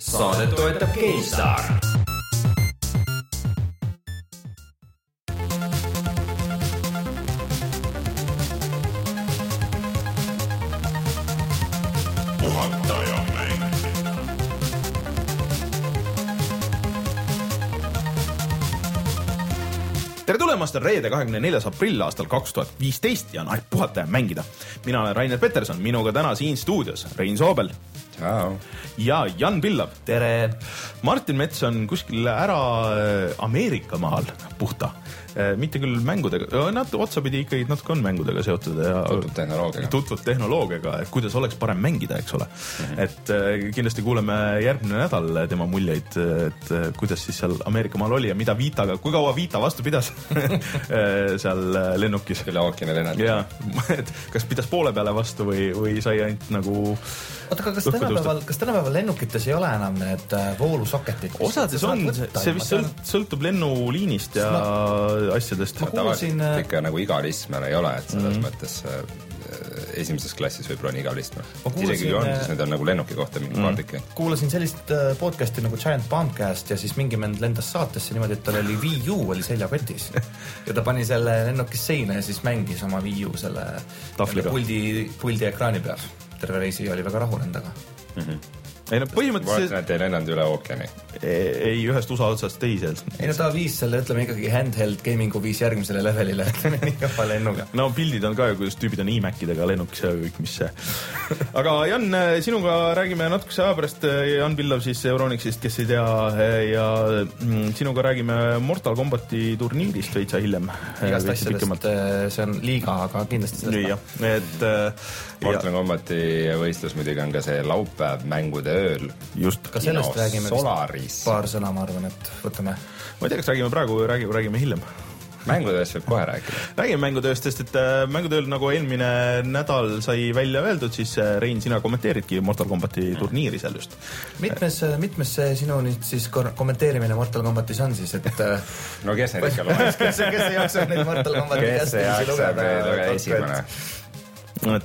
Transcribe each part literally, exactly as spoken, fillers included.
Saadet toetab GameStar. Tere tulemast, on reede kahekümne neljas aprill aastal kaks tuhat viisteist ja on aeg puhata ja mängida. Mina olen Rainer Peterson, minuga täna siin stuudios Rein Soobel. Ciao. Ja Jan Pillav. Tere. Martin Mets on kuskil ära Ameerika maal puhta. Mitte küll mängudega, nad otsapidi ikkagi natuke on mängudega seotud ja tutvud tehnoloogiaga. Tutvud tehnoloogiaga, et kuidas oleks parem mängida, eks ole. Mm-hmm. Et kindlasti kuuleme järgmine nädal tema muljeid, et kuidas siis seal Ameerika maal oli ja mida Vitaga, kui kaua Vita vastu pidas seal lennukis. Üle ookeani lennad. Ja, et kas pidas poole peale vastu või, või sai ainult nagu... Oota, kas tänapäeval, kas tänapäeval lennukites ei ole enam need voolusoketid? Osades on, see vist sõlt, sõltub lennuliinist ja ma, asjadest. Ma kuulsin... Ikka nagu igalismel ei ole, et selles mm-hmm. mõttes esimeses klassis võib-olla on igalismel. Isegi kui on, siis need on nagu lennuki kohta mingi mm-hmm. paardike. Kuulasin sellist podcasti nagu Giant Bombcast ja siis mingi mend lendas saatesse niimoodi, et tal oli Wii U oli seljakotis. Ja ta pani selle lennukis seina ja siis mängis oma Wii U selle puldi, puldi ekraani peal. Terve reisi oli väga rahul endaga. Mm-hmm. Ei, no, põhimõtteliselt... Ma ei lennanud üle ookeani. Ei, ühest U S A otsast teise. Ei, no ta viis selle, ütleme ikkagi handheld gamingu viis järgmisele levelile, ütleme nii kõva lennuga. No pildid on ka ju, kuidas tüübid on e-Macidega lennukis ja kõik, mis see. Aga Jan, sinuga räägime natukese aja pärast. Jan Pillav siis Euronixist, kes ei tea, ja sinuga räägime Mortal Kombati turniirist veitsa hiljem. Igast asjadest, see on liiga, aga kindlasti sellest. Nii, jah. Et, Mortal Kombati võistlus muidugi on ka see laupäev mängude ööl. Just. Ka sellest Kino räägime Solaris. Paar sõna, ma arvan, et võtame. Ma ei tea, kas räägime praegu või räägime, räägime hiljem. Mängutööst võib kohe rääkida. Räägime mängutööst, sest et mängutööl nagu eelmine nädal sai välja öeldud, siis Rein, sina kommenteeridki Mortal Kombati turniiri seal just. Mitmes, mitmes see sinu nüüd siis kommenteerimine Mortal Kombatis on siis, et... No kes neid ikka loeb? Kes, kes ei jaksa neid Mortal Kombati kästimisi lugeda? Kes ei jaksa esimene?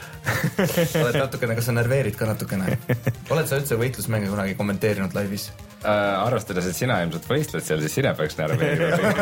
Oled natukene, kas sa nerveerid ka natukene? Oled sa üldse võitlusmänge kunagi kommenteerinud laivis? Äh, arvestades, et sina ilmselt võistled seal, siis sina peaks nerveerinud.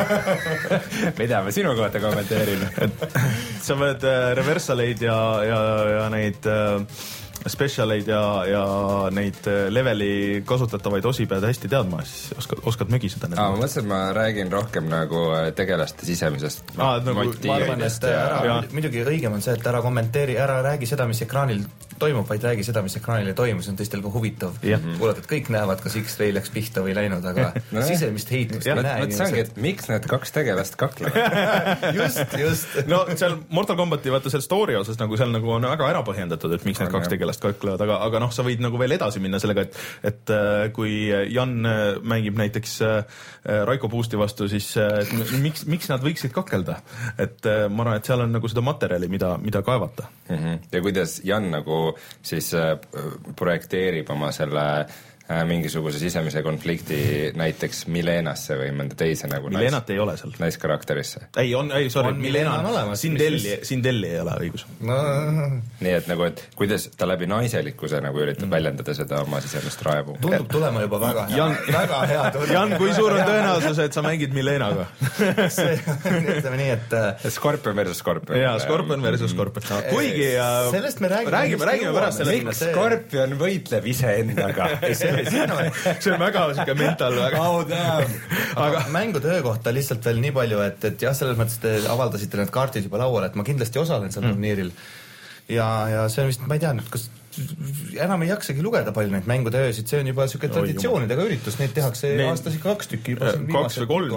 Mida ma sinu kohta kommenteerin? Sa võid reversaleid ja, ja, ja neid... specialeid ja, ja neid leveli kasutatavaid osi pead hästi teadma, siis oskad, oskad mögiseda. Aa, ma mõtlesin, et ma räägin rohkem nagu tegelaste sisemisest Aa, nagu, ma arvan, et ära, muidugi õigem on see, et ära kommenteeri, ära räägi seda, mis ekraanil toimub, vaid räägi seda, mis ekraanil ei toimu, see on teistel ka huvitav. Kuulad, et kõik näevad, kas X-Ray läks pihta või läinud, aga no, sisemist heitust ei näe. Mõt see ongi, et miks need kaks tegelast kaklevad? just, just. No seal Mortal Kombati vaata seal story osas nagu seal nagu on väga ära põhjendatud, et miks need kaks tegelast kaklevad, aga, aga noh, sa võid nagu veel edasi minna sellega, et, et kui Jan mängib näiteks Raiko Puusti vastu, siis miks, miks nad võiksid kakelda? Et ma arvan, et seal on nagu seda materjali, mida, mida kaevata. Mm-hmm. Ja kuidas Jan nagu siis projekteerib oma selle mingisuguse sisemise konflikti näiteks Milenasse või mõnda teise nagu Milenat nais, ei ole seal. Naiskarakterisse. Ei, on, ei, sorry, Milena on olemas. Sindelli, Sindelli ei ole õigus. No. Nii, et nagu, et kuidas ta läbi naiselikkuse nagu üritab mm. väljendada seda oma sisemist raevu. Tundub tulema juba väga hea. Jan, väga hea tundub. Jan, kui suur on tõenäosus, et sa mängid Milenaga? see, ütleme nii, et... Scorpion versus Scorpion. Jaa, Scorpion versus Scorpion. No, kuigi... Sellest me räägime. Räägime, räägime pärast sellest. Miks Scorpion võitleb ise endaga? see on väga siuke mental väga. Oh, aga, aga mängude öö kohta lihtsalt veel nii palju, et, et jah, selles mõttes te avaldasite need kaardid juba lauale, et ma kindlasti osalen seal mm. turniiril. Ja, ja see on vist, ma ei tea nüüd, kas enam ei jaksagi lugeda palju neid mängude öösid, see on juba siuke traditsioonidega üritus, neid tehakse neid, aastas ikka kaks tükki. Kaks või kolm.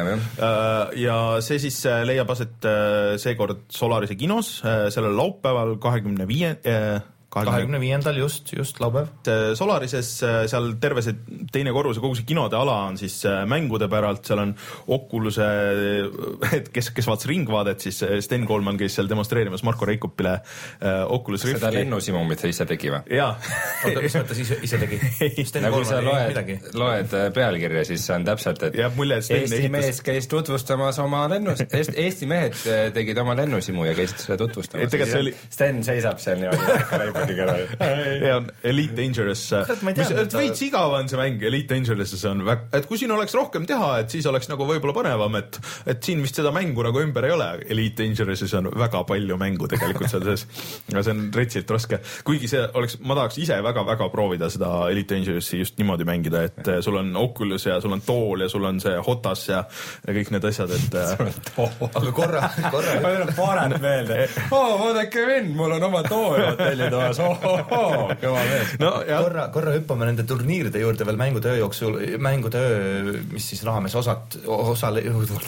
Ja see siis leiab aset seekord Solarise kinos, sellel laupäeval kahekümne viie kahekümne viiendal just, just laupäev. Solarises seal terve see teine korrus ja kogu see kinode ala on siis mängude päralt, seal on Oculus'e, et kes, kes vaatas ringvaadet, siis Sten Koolman käis seal demonstreerimas Marko Reikupile Oculus Rifti. Seda lennusimumit sa ise tegi või? Jaa. Oota, mis mõttes ise, ise tegi? Sten nagu sa loed, loed pealkirja, siis on täpselt, et mulje, Eesti ehitas... mees käis tutvustamas oma lennus, Eesti mehed tegid oma lennusimu ja käisid seda tutvustamas. Oli... Sten seisab seal niimoodi ja on Elite Dangerous, mis veits igav on see mäng, Elite Dangerouses on väga, et kui siin oleks rohkem teha, et siis oleks nagu võib-olla põnevam, et et siin vist seda mängu nagu ümber ei ole, Elite Dangerouses on väga palju mängu tegelikult seal sees ja see on retsilt raske, kuigi see oleks, ma tahaks ise väga-väga proovida seda Elite Dangerousi just niimoodi mängida, et sul on Oculus ja sul on tool ja sul on see Hotas ja, ja kõik need asjad, et aga korra, korra ma olen parem meelde, oo, vaadake vend, mul on oma tool hotellitoas, oh, oh, oh, kõva mees. No, korra, korra hüppame nende turniiride juurde veel mängutöö jooksul, mängutöö, mis siis raames osad, osale,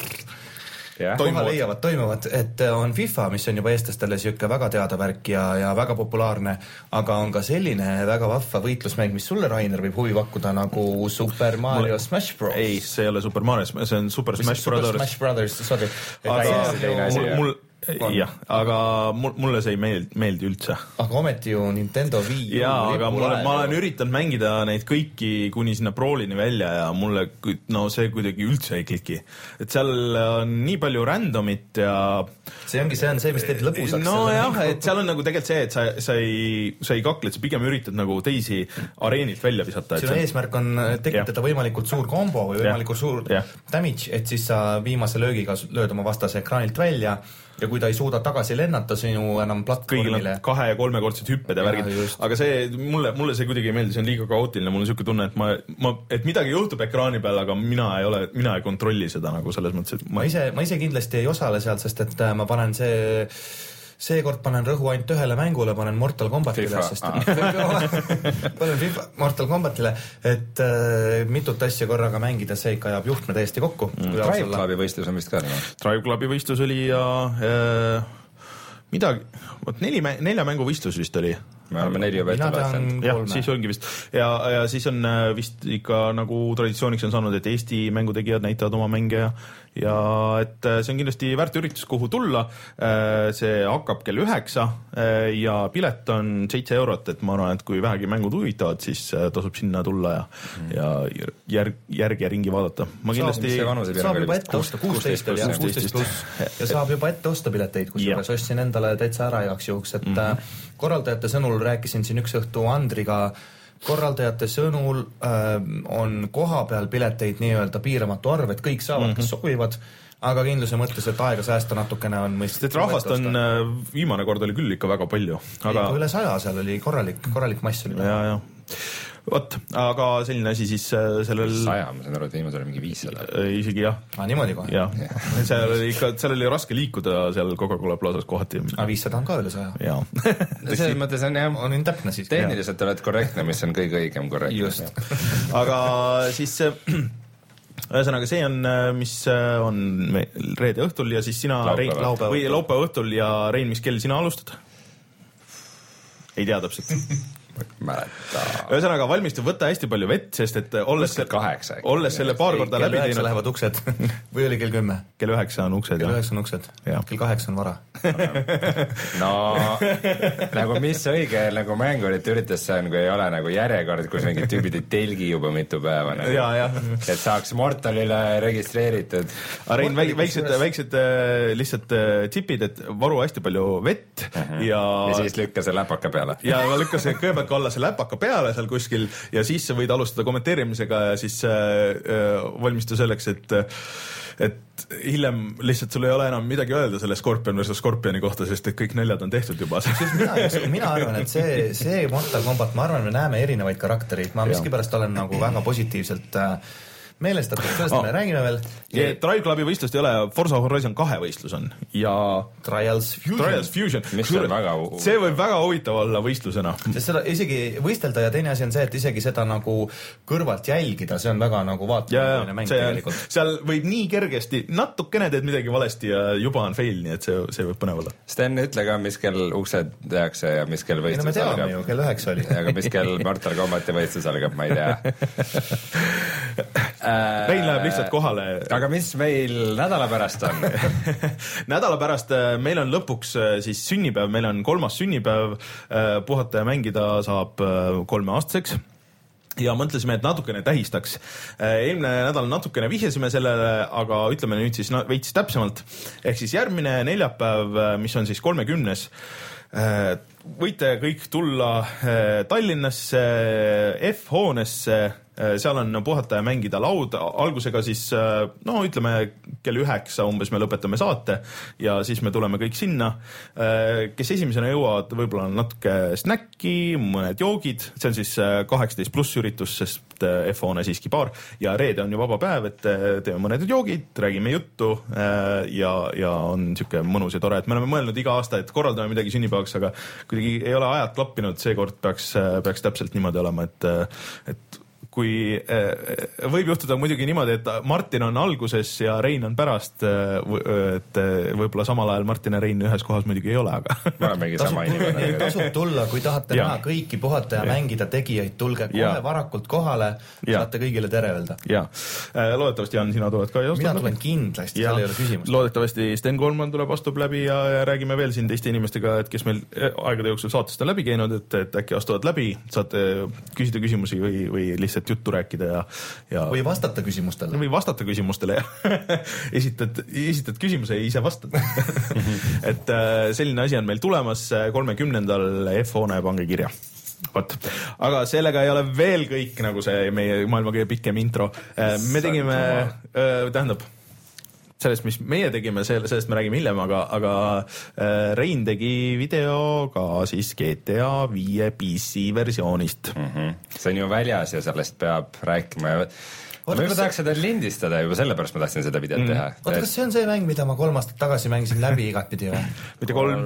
yeah. koha leiavad, toimuvad, et on FIFA, mis on juba eestlastele siuke väga teada värk ja, ja väga populaarne, aga on ka selline väga vahva võitlusmäng, mis sulle, Rainer, võib huvi pakkuda nagu Super Mario Mul... Smash Bros. Ei, see ei ole Super Mario, see on Super Smash Super Brothers. Smash Brothers, sorry. Aga mul, mul jah, aga mulle see ei meeldi, meeldi üldse. Aga ometi ju Nintendo Wii jaa, aga mulle, ma olen üritanud mängida neid kõiki kuni sinna Brawlini välja ja mulle, no see kuidagi üldse ei kliki. Et seal on nii palju randomit ja see ongi, see on see, mis teeb lõbusaks. No jah, et seal on nagu tegelikult see, et sa, sa ei, sa ei kakle, et sa pigem üritad nagu teisi areenilt välja visata. Sinu eesmärk on tekitada ja. võimalikult suur kombo või võimalikult suur ja. damage, et siis sa viimase löögiga lööd oma vastase ekraanilt välja ja kui ta ei suuda tagasi lennata sinu enam platvormile. Kahe- ja kolmekordsed hüpped ja värgid, aga see, mulle, mulle see kuidagi ei meeldi, see on liiga kaootiline, mul on siuke tunne, et ma, ma, et midagi juhtub ekraani peal, aga mina ei ole, mina ei kontrolli seda nagu selles mõttes, et ma, ma ise, ma ise kindlasti ei osale seal, sest et ma panen see seekord panen rõhu ainult ühele mängule, panen Mortal Kombatile, sest panen FIFA Mortal Kombatile, et äh, mitut asja korraga mängida, see ikka ajab juhtme täiesti kokku. Mm. Drive Clubi võistlus on vist ka. Drive Clubi võistlus oli ja äh, midagi, võt neli, nelja mängu võistlus vist oli. Me oleme neli juba ette pääsenud. Jah, siis ongi vist. Ja, ja siis on vist ikka nagu traditsiooniks on saanud, et Eesti mängutegijad näitavad oma mänge ja, ja et see on kindlasti väärt üritus, kuhu tulla. See hakkab kell üheksa ja pilet on seitse eurot, et ma arvan, et kui vähegi mängud huvitavad, siis tasub sinna tulla ja, mm. ja järg, järg ja ringi vaadata. Ma kindlasti saab juba ette osta, kuusteist pluss ja saab juba ette osta pileteid, kus juures ostsin endale täitsa ära jaoks juhuks, et mm-hmm. korraldajate sõnul rääkisin siin üks õhtu Andriga, korraldajate sõnul äh, on koha peal pileteid nii-öelda piiramatu arv, et kõik saavad, kes sobivad, aga kindluse mõttes, et aega säästa natukene on mõistlik. Et rahvast on, viimane kord oli küll ikka väga palju. Aga... üle saja seal oli korralik, korralik mass oli. Ja, ja. Vot, aga selline asi siis sellel... saja, ma saan aru, et viimasel oli mingi viissada. Isegi jah. Ah, niimoodi kohe? Jah. Seal oli ikka, seal oli raske liikuda seal Coca-Cola plaasas kohati. Ah, viissada on ka üle saja. Jaa. Selles mõttes on jah... on täpne siis. Tehniliselt oled korrektne, mis on kõige õigem korrektne. Just. Aga siis... ühesõnaga see on, mis on reede õhtul ja siis sina laupäeva, Rein, laupäeva, või laupäeva õhtul ja Rein, mis kell sina alustad? Ei tea täpselt. Mäleta. Ühesõnaga valmistu, võtta hästi palju vett, sest et olles, kaheksa, olles selle paar korda läbi teinud. Kell üheksa lähevad uksed või oli kell kümme? Kell üheksa on uksed. Kell üheksa on uksed. Kell kaheksa on vara. No, nagu mis õige nagu mängurite üritas see on, kui ei ole nagu järjekord, kus mingid tüübid ei telgi juba mitu päeva. Nagu. Ja, ja. Et saaks Mortalile registreeritud. Rein, väiksed, väiksed lihtsalt tipid, et varu hästi palju vett uh-huh. ja... ja siis lükka see läpaka peale. Ja ma lükka see kõigepealt alla see läpaka peale seal kuskil ja siis sa võid alustada kommenteerimisega ja siis äh, valmistu selleks, et et hiljem lihtsalt sul ei ole enam midagi öelda selle Scorpion versus Scorpioni kohta, sest et kõik näljad on tehtud juba. mina, mina arvan, et see, see Mortal Kombat, ma arvan, me näeme erinevaid karaktereid, ma miskipärast olen nagu väga positiivselt äh, meelestatud, sellest oh. me räägime veel. Drive Clubi võistlust ei ole, Forza Horizon kahe võistlus on ja Trials Fusion, Trials Fusion. Mis on väga see võib väga huvitav olla võistlusena. Sest seda isegi võistelda ja teine asi on see, et isegi seda nagu kõrvalt jälgida, see on väga nagu vaatamine mäng tegelikult. Seal võib nii kergesti, natukene teed midagi valesti ja juba on fail, nii et see, see võib põnev olla. Sten, ütle ka, mis kell uksed tehakse ja mis kell võistlus algab. Me teame ju, kell üheksa oli. aga mis kell Mortal Kombati võistlus algab, ma ei tea. Rein läheb lihtsalt kohale. Aga mis meil nädala pärast on? nädala pärast meil on lõpuks siis sünnipäev, meil on kolmas sünnipäev, puhata ja mängida saab kolmeaastaseks. Ja mõtlesime, et natukene tähistaks. Eelmine nädal natukene vihjasime sellele, aga ütleme nüüd siis veits täpsemalt. Ehk siis järgmine neljapäev, mis on siis kolmekümnes võite kõik tulla Tallinnasse F-hoonesse, seal on puhata ja mängida laud, algusega siis no ütleme kell üheksa umbes me lõpetame saate ja siis me tuleme kõik sinna, kes esimesena jõuavad, võib-olla natuke snäkki, mõned joogid, see on siis kaheksateist pluss üritus, sest F-hoone siiski baar ja reede on ju vaba päev, et teeme mõned joogid, räägime juttu ja, ja on niisugune mõnus ja tore, et me oleme mõelnud iga aasta, et korraldame midagi sünnipäevaks, aga kuidagi ei ole ajad klappinud, seekord peaks, peaks täpselt niimoodi olema, et, et kui võib juhtuda muidugi niimoodi, et Martin on alguses ja Rein on pärast, et võib-olla samal ajal Martin ja Rein ühes kohas muidugi ei ole, aga ma olen mingi sama inimene. Tasub tulla, kui tahate ja. näha kõiki puhata ja, ja mängida tegijaid, tulge kohe ja. varakult kohale, ja. saate kõigile tere öelda. Ja. Loodetavasti, Jan, sina tuled ka ja mina tulen kindlasti, seal ei ole küsimust. Loodetavasti Sten Koolman tuleb, astub läbi ja, ja räägime veel siin teiste inimestega, et kes meil aegade jooksul saatest on läbi käinud, et, et äkki astuvad läbi, saate küsida küsimusi või, või lihtsalt juttu rääkida ja, ja või vastata küsimustele. Või vastata küsimustele ja esitad, esitad küsimuse ja ise vastad. et selline asi on meil tulemas kolmekümnendal F-hoone, pange kirja. Võt. Aga sellega ei ole veel kõik, nagu see meie maailma kõige pikem intro. Me tegime, tähendab, sellest, mis meie tegime, sellest me räägime hiljem, aga, aga Rein tegi video ka siis G T A viie P C versioonist. Mm-hmm. See on ju väljas ja sellest peab rääkima ja ma juba tahaks seda lindistada, juba sellepärast ma tahtsin seda videot mm. teha. Oota, kas see on see mäng, mida ma kolm aastat tagasi mängisin läbi igatpidi või? Mitte kolm?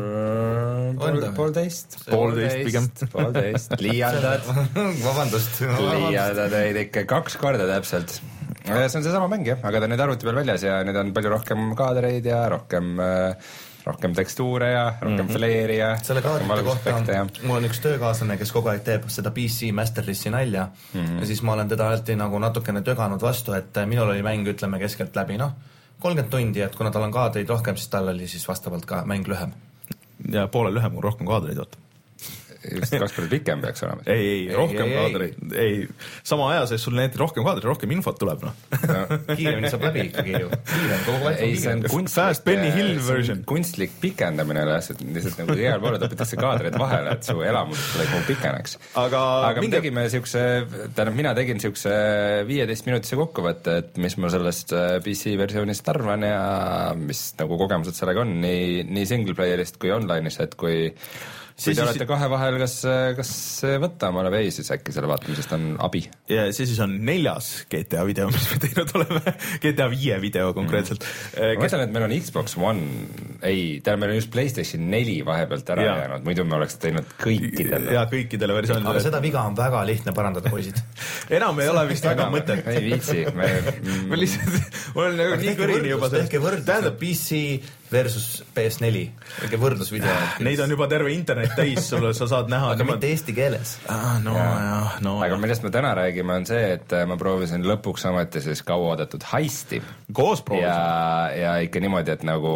Poolteist. Poolteist pigem. Poolteist. Liialdad. Vabandust. Liialdad eid ikka kaks korda täpselt. See on see sama mäng, jah, aga ta nüüd arvuti peal väljas ja nüüd on palju rohkem kaadreid ja rohkem, rohkem tekstuure ja rohkem mm-hmm. flare'i ja selle kaadrite kohta on, ja. mul on üks töökaaslane, kes kogu aeg teeb seda P C Masterlissi nalja mm-hmm. ja siis ma olen teda alati nagu natukene töganud vastu, et minul oli mäng, ütleme, keskelt läbi, noh, kolmkümmend tundi, et kuna tal on kaadreid rohkem, siis tal oli siis vastavalt ka mäng lühem. Ja poole lühem, kui rohkem kaadreid, vaata. Just kaks korda pikem peaks olema. Ei, ei, rohkem ei, kaadreid. Ei, sama aja sees sul näete rohkem kaadreid, rohkem infot tuleb, noh. No. Kiiremini saab läbi ikkagi ju. Kiirem, kogu aeg ei, see on kunstlik, Fast Benny Hill version. Kunstlik pikendamine, lihtsalt, lihtsalt nagu igal poole tapitakse kaadreid vahele, et su elamus nagu pikeneks. Aga, aga mingi... me tegime siukse, tähendab, mina tegin siukse viieteist minutise kokkuvõtte, et mis ma sellest P C versioonist arvan ja mis nagu kogemused sellega on, nii, nii single playerist kui online'is, et kui kui te olete kahe vahel, kas, kas võtta omale või ei, siis äkki selle vaatamisest on abi. Ja see siis on neljas G T A video, mis me teinud oleme. G T A viie video konkreetselt. Mm. Ma mõtlen, et meil on Xbox One, ei, tähendab, meil on just PlayStation neli vahepealt ära ja. jäänud, muidu me oleks teinud kõikidele. Ja kõikidele versioonidele. Aga seda viga on väga lihtne parandada, poisid. Enam ei ole vist väga mõtet. Ei viitsi. Me, ma lihtsalt, mul on nagu nii kõrini juba sellest. Tehke võrdlus, tähendab P C versus P S neli. Tehke võrdlusvideo. Neid on juba terve internet täis, sulle sa saad näha. Aga mitte eesti keeles. Ah, no, ja. Ja, no, aga millest me täna räägime on see, et ma proovisin lõpuks ameti siis kauaoodatud heisti. Koos proovisin. Ja, ja ikka niimoodi, et nagu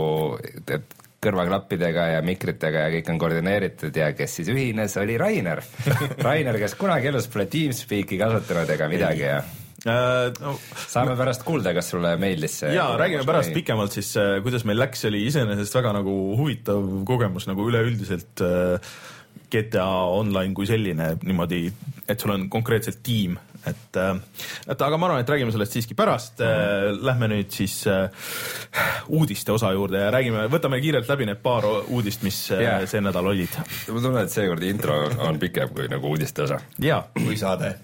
et kõrvaklappidega ja mikritega ja kõik on koordineeritud ja kes siis ühines, oli Rainer. Rainer, kes kunagi elus pole TeamSpeaki kasutanud ega midagi ja Uh, no, saame pärast kuulda, kas sulle meeldis see. Jaa, räägime pärast meil pikemalt siis, kuidas meil läks, oli iseenesest väga nagu huvitav kogemus nagu üleüldiselt uh, G T A Online kui selline niimoodi, et sul on konkreetselt tiim, et, uh, et aga ma arvan, et räägime sellest siiski pärast. Mm-hmm. Uh, lähme nüüd siis uh, uudiste osa juurde ja räägime, võtame kiirelt läbi need paar uudist, mis yeah. see nädal olid. Ma tunnen, et seekord intro on pikem kui nagu uudiste osa. Jaa. Kui saade.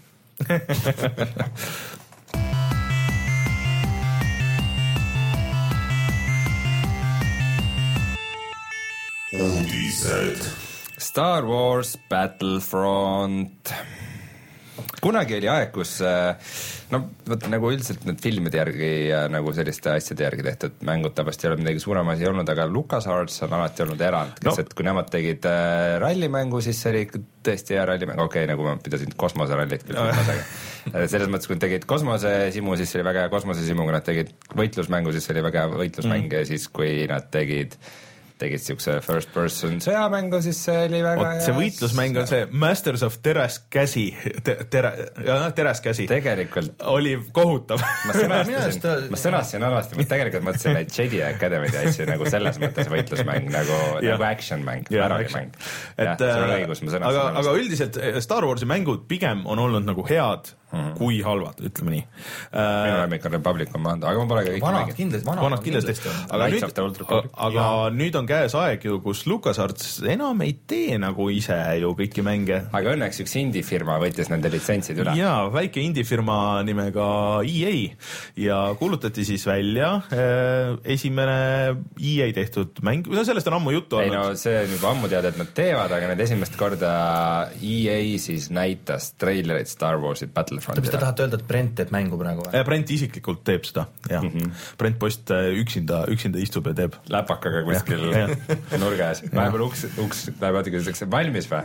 uudised. Star Wars Battlefront. Kunagi oli aeg, kus no võt, nagu üldiselt need filmide järgi ja nagu selliste asjade järgi tehtud mängud tabast ei ole midagi suurem asi olnud, aga LucasArts on alati olnud erand, kes no. et kui nemad tegid äh, rallimängu, siis see oli tõesti hea rallimäng, okei okay,, nagu ma pidasin kosmoserallit küll no. selles mõttes, kui nad tegid kosmosesimu, siis oli väga hea kosmosesimu, kui nad tegid võitlusmängu, siis oli väga hea võitlusmäng mm. ja siis kui nad tegid tegid siukse first person sõjamängu, siis see oli väga Oot, see võitlusmäng on see Masters of Teräskäsi te, tere, Teräskäsi tegelikult oli kohutav. ma sõnastasin, ta... ma sõnastasin alasti, ma tegelikult mõtlesin neid Jedi Academy asju nagu selles mõttes võitlusmäng nagu, nagu action mäng, parodimäng. jah, see on õigus, ma sõnastasin aga, aga üldiselt Star Warsi mängud pigem on olnud nagu head mm-hmm. kui halvad, ütleme nii. minu lemmik on Republic Commando, aga ma pole ka kõik vanad kindlasti, vanad, vanad kindlasti. aga, nüüd, aga nüüd on käes aeg ju, kus LucasArts enam ei tee nagu ise ju kõiki mänge. aga õnneks üks indie-firma võttis nende litsentsid üle. jaa, väike indie-firma nimega E A ja kuulutati siis välja äh, esimene E A tehtud mäng, no sellest on ammu juttu ei olnud. no see on juba ammu teada, et nad teevad, aga need esimest korda E A siis näitas treilerit Star Warsi Battlefrontile. mis te tahate öelda, et Brent teeb mängu praegu või? Brent isiklikult teeb seda, jah mm. -hmm. Brent Post üksinda, üksinda istub ja teeb. Läpakaga kuskil nurga ees. Vahepeal uks, uks läheb vaata, kuidas valmis või?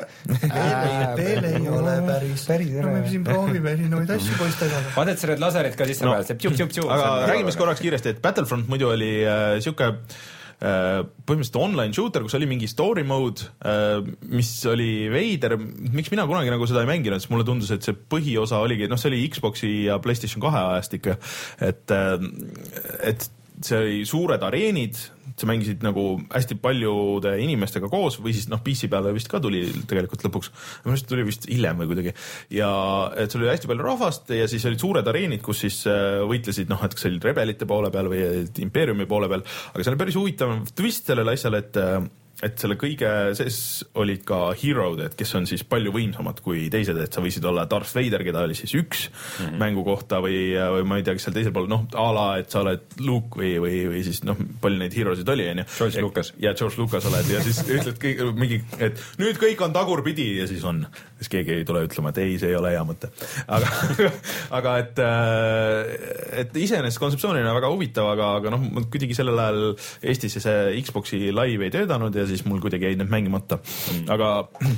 Veel ei ole päris. No me siin proovime erinevaid asju poistega. Vaata, et sa need laserid ka sisse peal, see tšup-tšup-tšup. aga räägime siis korraks kiiresti, et Battlefront muidu oli äh, siuke Uh, põhimõtteliselt online shooter, kus oli mingi story mode, uh, mis oli veider, miks mina kunagi nagu seda ei mänginud, sest mulle tundus, et see põhiosa oligi, noh see oli Xboxi ja PlayStation kahe ajast ikka, et, uh, et see oli suured areenid, sa mängisid nagu hästi paljude inimestega koos või siis noh, P C peale vist ka tuli tegelikult lõpuks, minu arust tuli vist hiljem või kuidagi ja et seal oli hästi palju rahvast ja siis olid suured areenid, kus siis võitlesid noh, et kas olid rebelite poole peal või impeeriumi poole peal, aga see oli päris huvitav twist sellele asjale, et et selle kõige sees olid ka hero'd, et kes on siis palju võimsamad kui teised, et sa võisid olla Darth Vader, keda oli siis üks mm-hmm. mängu kohta või, või ma ei tea, kes seal teisel pool, noh, a la, et sa oled Luke või, või, või siis noh, palju neid hero'sid oli, on ju. George Lucas. ja George Lucas oled ja siis ütled kõik, mingi, et nüüd kõik on tagurpidi ja siis on. siis keegi ei tule ütlema, et ei, see ei ole hea mõte. aga, aga et, et iseenesest kontseptsioonina väga huvitav, aga, aga noh, kuidagi sellel ajal Eestis see Xboxi live ei töötanud ja siis mul kuidagi jäid need mängimata. Aga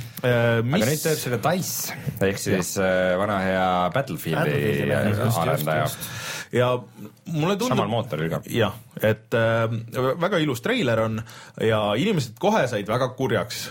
äh, mis... aga nüüd teeb selle DICE ehk siis äh, vana hea Battlefieldi arendaja. Ja mulle tundub... samal mootoril ka. jah, et äh, väga ilus treiler on ja inimesed kohe said väga kurjaks.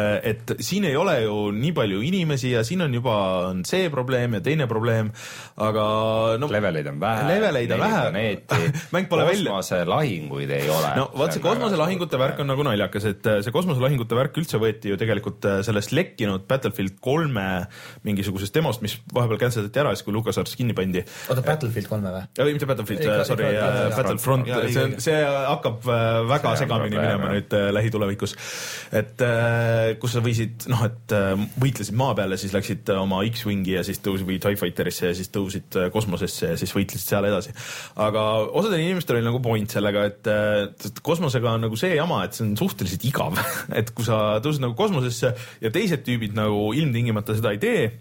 Et siin ei ole ju nii palju inimesi ja siin on juba on see probleem ja teine probleem, aga no, leveleid on vähe, leveleid on vähe. mäng pole välja. Kosmoselahinguid ei ole. No vaat see kosmoselahingute värk on nagu naljakas, et see kosmoselahingute värk üldse võeti ju tegelikult sellest lekkinud Battlefield kolme mingisugusest demost, mis vahepeal cancelati ära, siis kui LucasArts kinni pandi. Oota, Battlefield kolme või? Ja, mitte Battlefield, ei, sorry, Battlefront, see, see hakkab väga see segamini minema nüüd lähitulevikus. Et kus sa võisid, noh, et võitlesid maa peale, siis läksid oma X-Wingi ja siis tõusid või TIE Fighterisse ja siis tõusid kosmosesse ja siis võitlesid seal edasi. Aga osadel inimestel oli nagu point sellega, et kosmosega on nagu see jama, et see on suhteliselt igav. et kui sa tõusid nagu kosmosesse ja teised tüübid nagu ilmtingimata seda ei tee,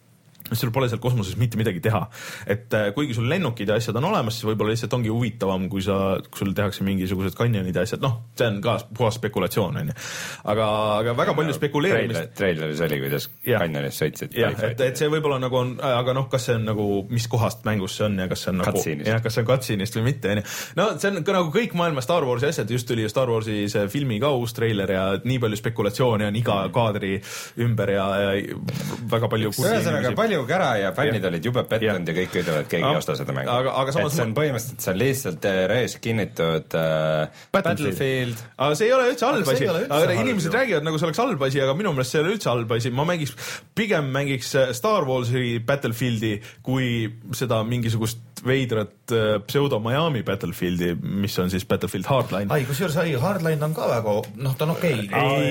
sul pole seal kosmoses mitte midagi teha. Et kuigi sul lennukid ja asjad on olemas, siis võib-olla lihtsalt ongi huvitavam, kui sa, kui sul tehakse mingisugused kanjonid ja asjad, noh, see on ka puhas spekulatsioon, on ju. Aga, aga väga palju spekuleerimist. Treileris oli, kuidas kanjonis sõitsid. jah, et, et see võib-olla nagu on, aga noh, kas see on nagu, mis kohast mängus see on ja kas see on nagu, jah, kas see on cutscene'ist või mitte, on ju. No see on ka nagu kõik maailma Star Warsi asjad, just tuli Star Warsi see filmi ka uus treiler ja nii palju spekulatsiooni on iga kaadri ümber ja, ja väga palju ühesõnaga palju kära ja fännid ja. olid jube pettunud ja kõik ütlevad, et keegi ei osta seda mängu. Aga, aga samas et see on põhimõtteliselt, see on lihtsalt reis kinnitud uh, Battlefield. Battlefield. Aga see ei ole üldse halb asi. Aga inimesed ju. räägivad nagu see oleks halb asi, aga minu meelest see ei ole üldse halb asi. Ma mängiks, pigem mängiks Star Warsi Battlefieldi kui seda mingisugust veidrat uh, pseudo Miami Battlefieldi, mis on siis Battlefield Hardline. Ai, kus juures ai, Hardline on ka väga, noh, ta on okei.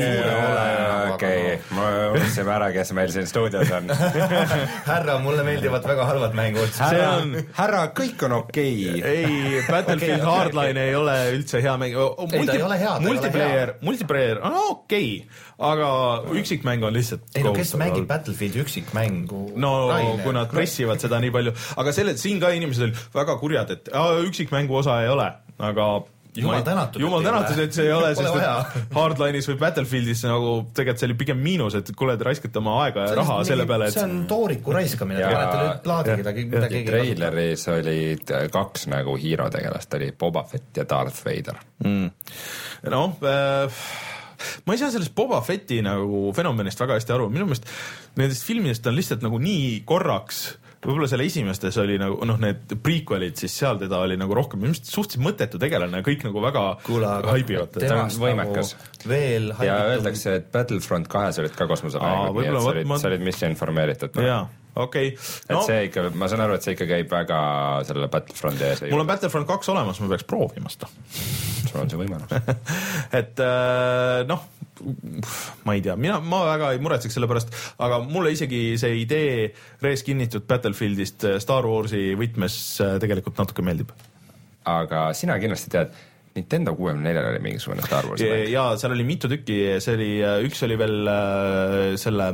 Okei, ma unustasin ära, kes meil siin stuudios on. Härra, mulle meeldivad väga halvad mängud. Härra, on... härra, kõik on okei. Ei, Battlefield okay, Hardline okay. ei ole üldse hea mäng. Multi... Ei, ta ei ole hea. Multiplayer, multiplayer on okei, aga üksikmäng on lihtsalt... Ei, no kes mängib Battlefieldi üksikmängu? No, Rainer. Kui nad pressivad seda nii palju. Aga selle, siin ka inimesed olid väga kurjad, et aa, üksikmängu osa ei ole, aga jumal tänatud. Jumal tänatud, et see ei ole, sest et Hardline'is või Battlefieldis nagu tegelikult see oli pigem miinus, et kuule, te raiskate oma aega ja raha selle peale, et see on tooriku raiskamine, te panete nüüd plaadi, keda keegi treileris olid kaks nagu hero tegelast, oli Boba Fett ja Darth Vader. Mm. noh äh, ma ei saa sellest Boba Fetti nagu fenomenist väga hästi aru, minu meelest nendest filmidest on lihtsalt nagu nii korraks, võib-olla selle esimestes oli nagu, noh, need prequelid, siis seal teda oli nagu rohkem, minu meelest suhteliselt mõttetu tegelane ja kõik nagu väga haibivad. ta on võimekas. Veel ja öeldakse, et Battlefront kahes olid ka kosmosemängud, nii et sa olid, ma... sa olid misinformeeritud. jaa. okei okay. no, et see ikka, ma saan aru, et see ikka käib väga selle Battlefronti ees. mul on Battlefront kaks olemas, ma peaks proovima seda. sul on see võimalus. et noh, ma ei tea, mina, ma väga ei muretseks selle pärast, aga mulle isegi see idee rees kinnitud Battlefieldist Star Warsi võtmes tegelikult natuke meeldib. Aga sina kindlasti tead, Nintendo kuuekümne neljal oli mingisugune Star Warsi mäng. Ja seal oli mitu tükki, see oli, üks oli veel äh, selle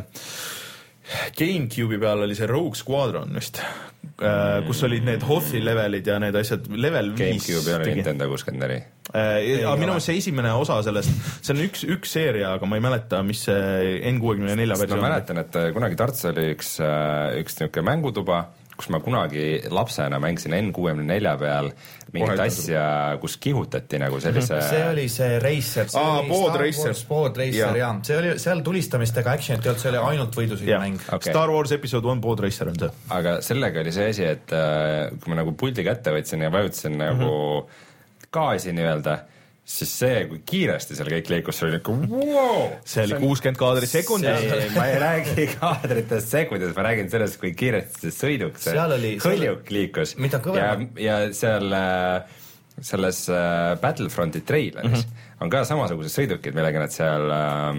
GameCube'i peal oli see Rogue Squadron vist, mm. kus olid need Hothi levelid ja need asjad, level viis. GameCube'i oli Nintendo kuuskümmend neli. Aga minu meelest see esimene osa sellest, see on üks, üks seeria, aga ma ei mäleta, mis see N kuuekümne nelja versioon. Ma mäletan, et kunagi Tartus oli üks, üks niisugune mängutuba, kus ma kunagi lapsena mängisin N kuuekümne nelja peal mingit asja, kus kihutati nagu sellise... See oli see Racer, see Aa, oli Pod Star Racer. Wars Pod Racer, jah. Ja. See oli seal tulistamistega actionit ei olnud, see oli ainult võidusõidumäng. Okay. Star Wars episode one Pod Racer on see. Aga sellega oli see asi, et kui ma nagu puldi kätte võtsin ja vajutasin mm-hmm. nagu gaasi nii-öelda, siis see, kui kiiresti seal kõik liikus, see oli nagu wow! See oli kuuskümmend kaadrit sekundis. Ma ei räägi kaadritest sekundis, ma räägin sellest, kui kiiresti see sõiduk, see hõljuk liikus. Ja, ja seal selles Battlefronti treileris mm-hmm. on ka samasugused sõidukid, millega nad seal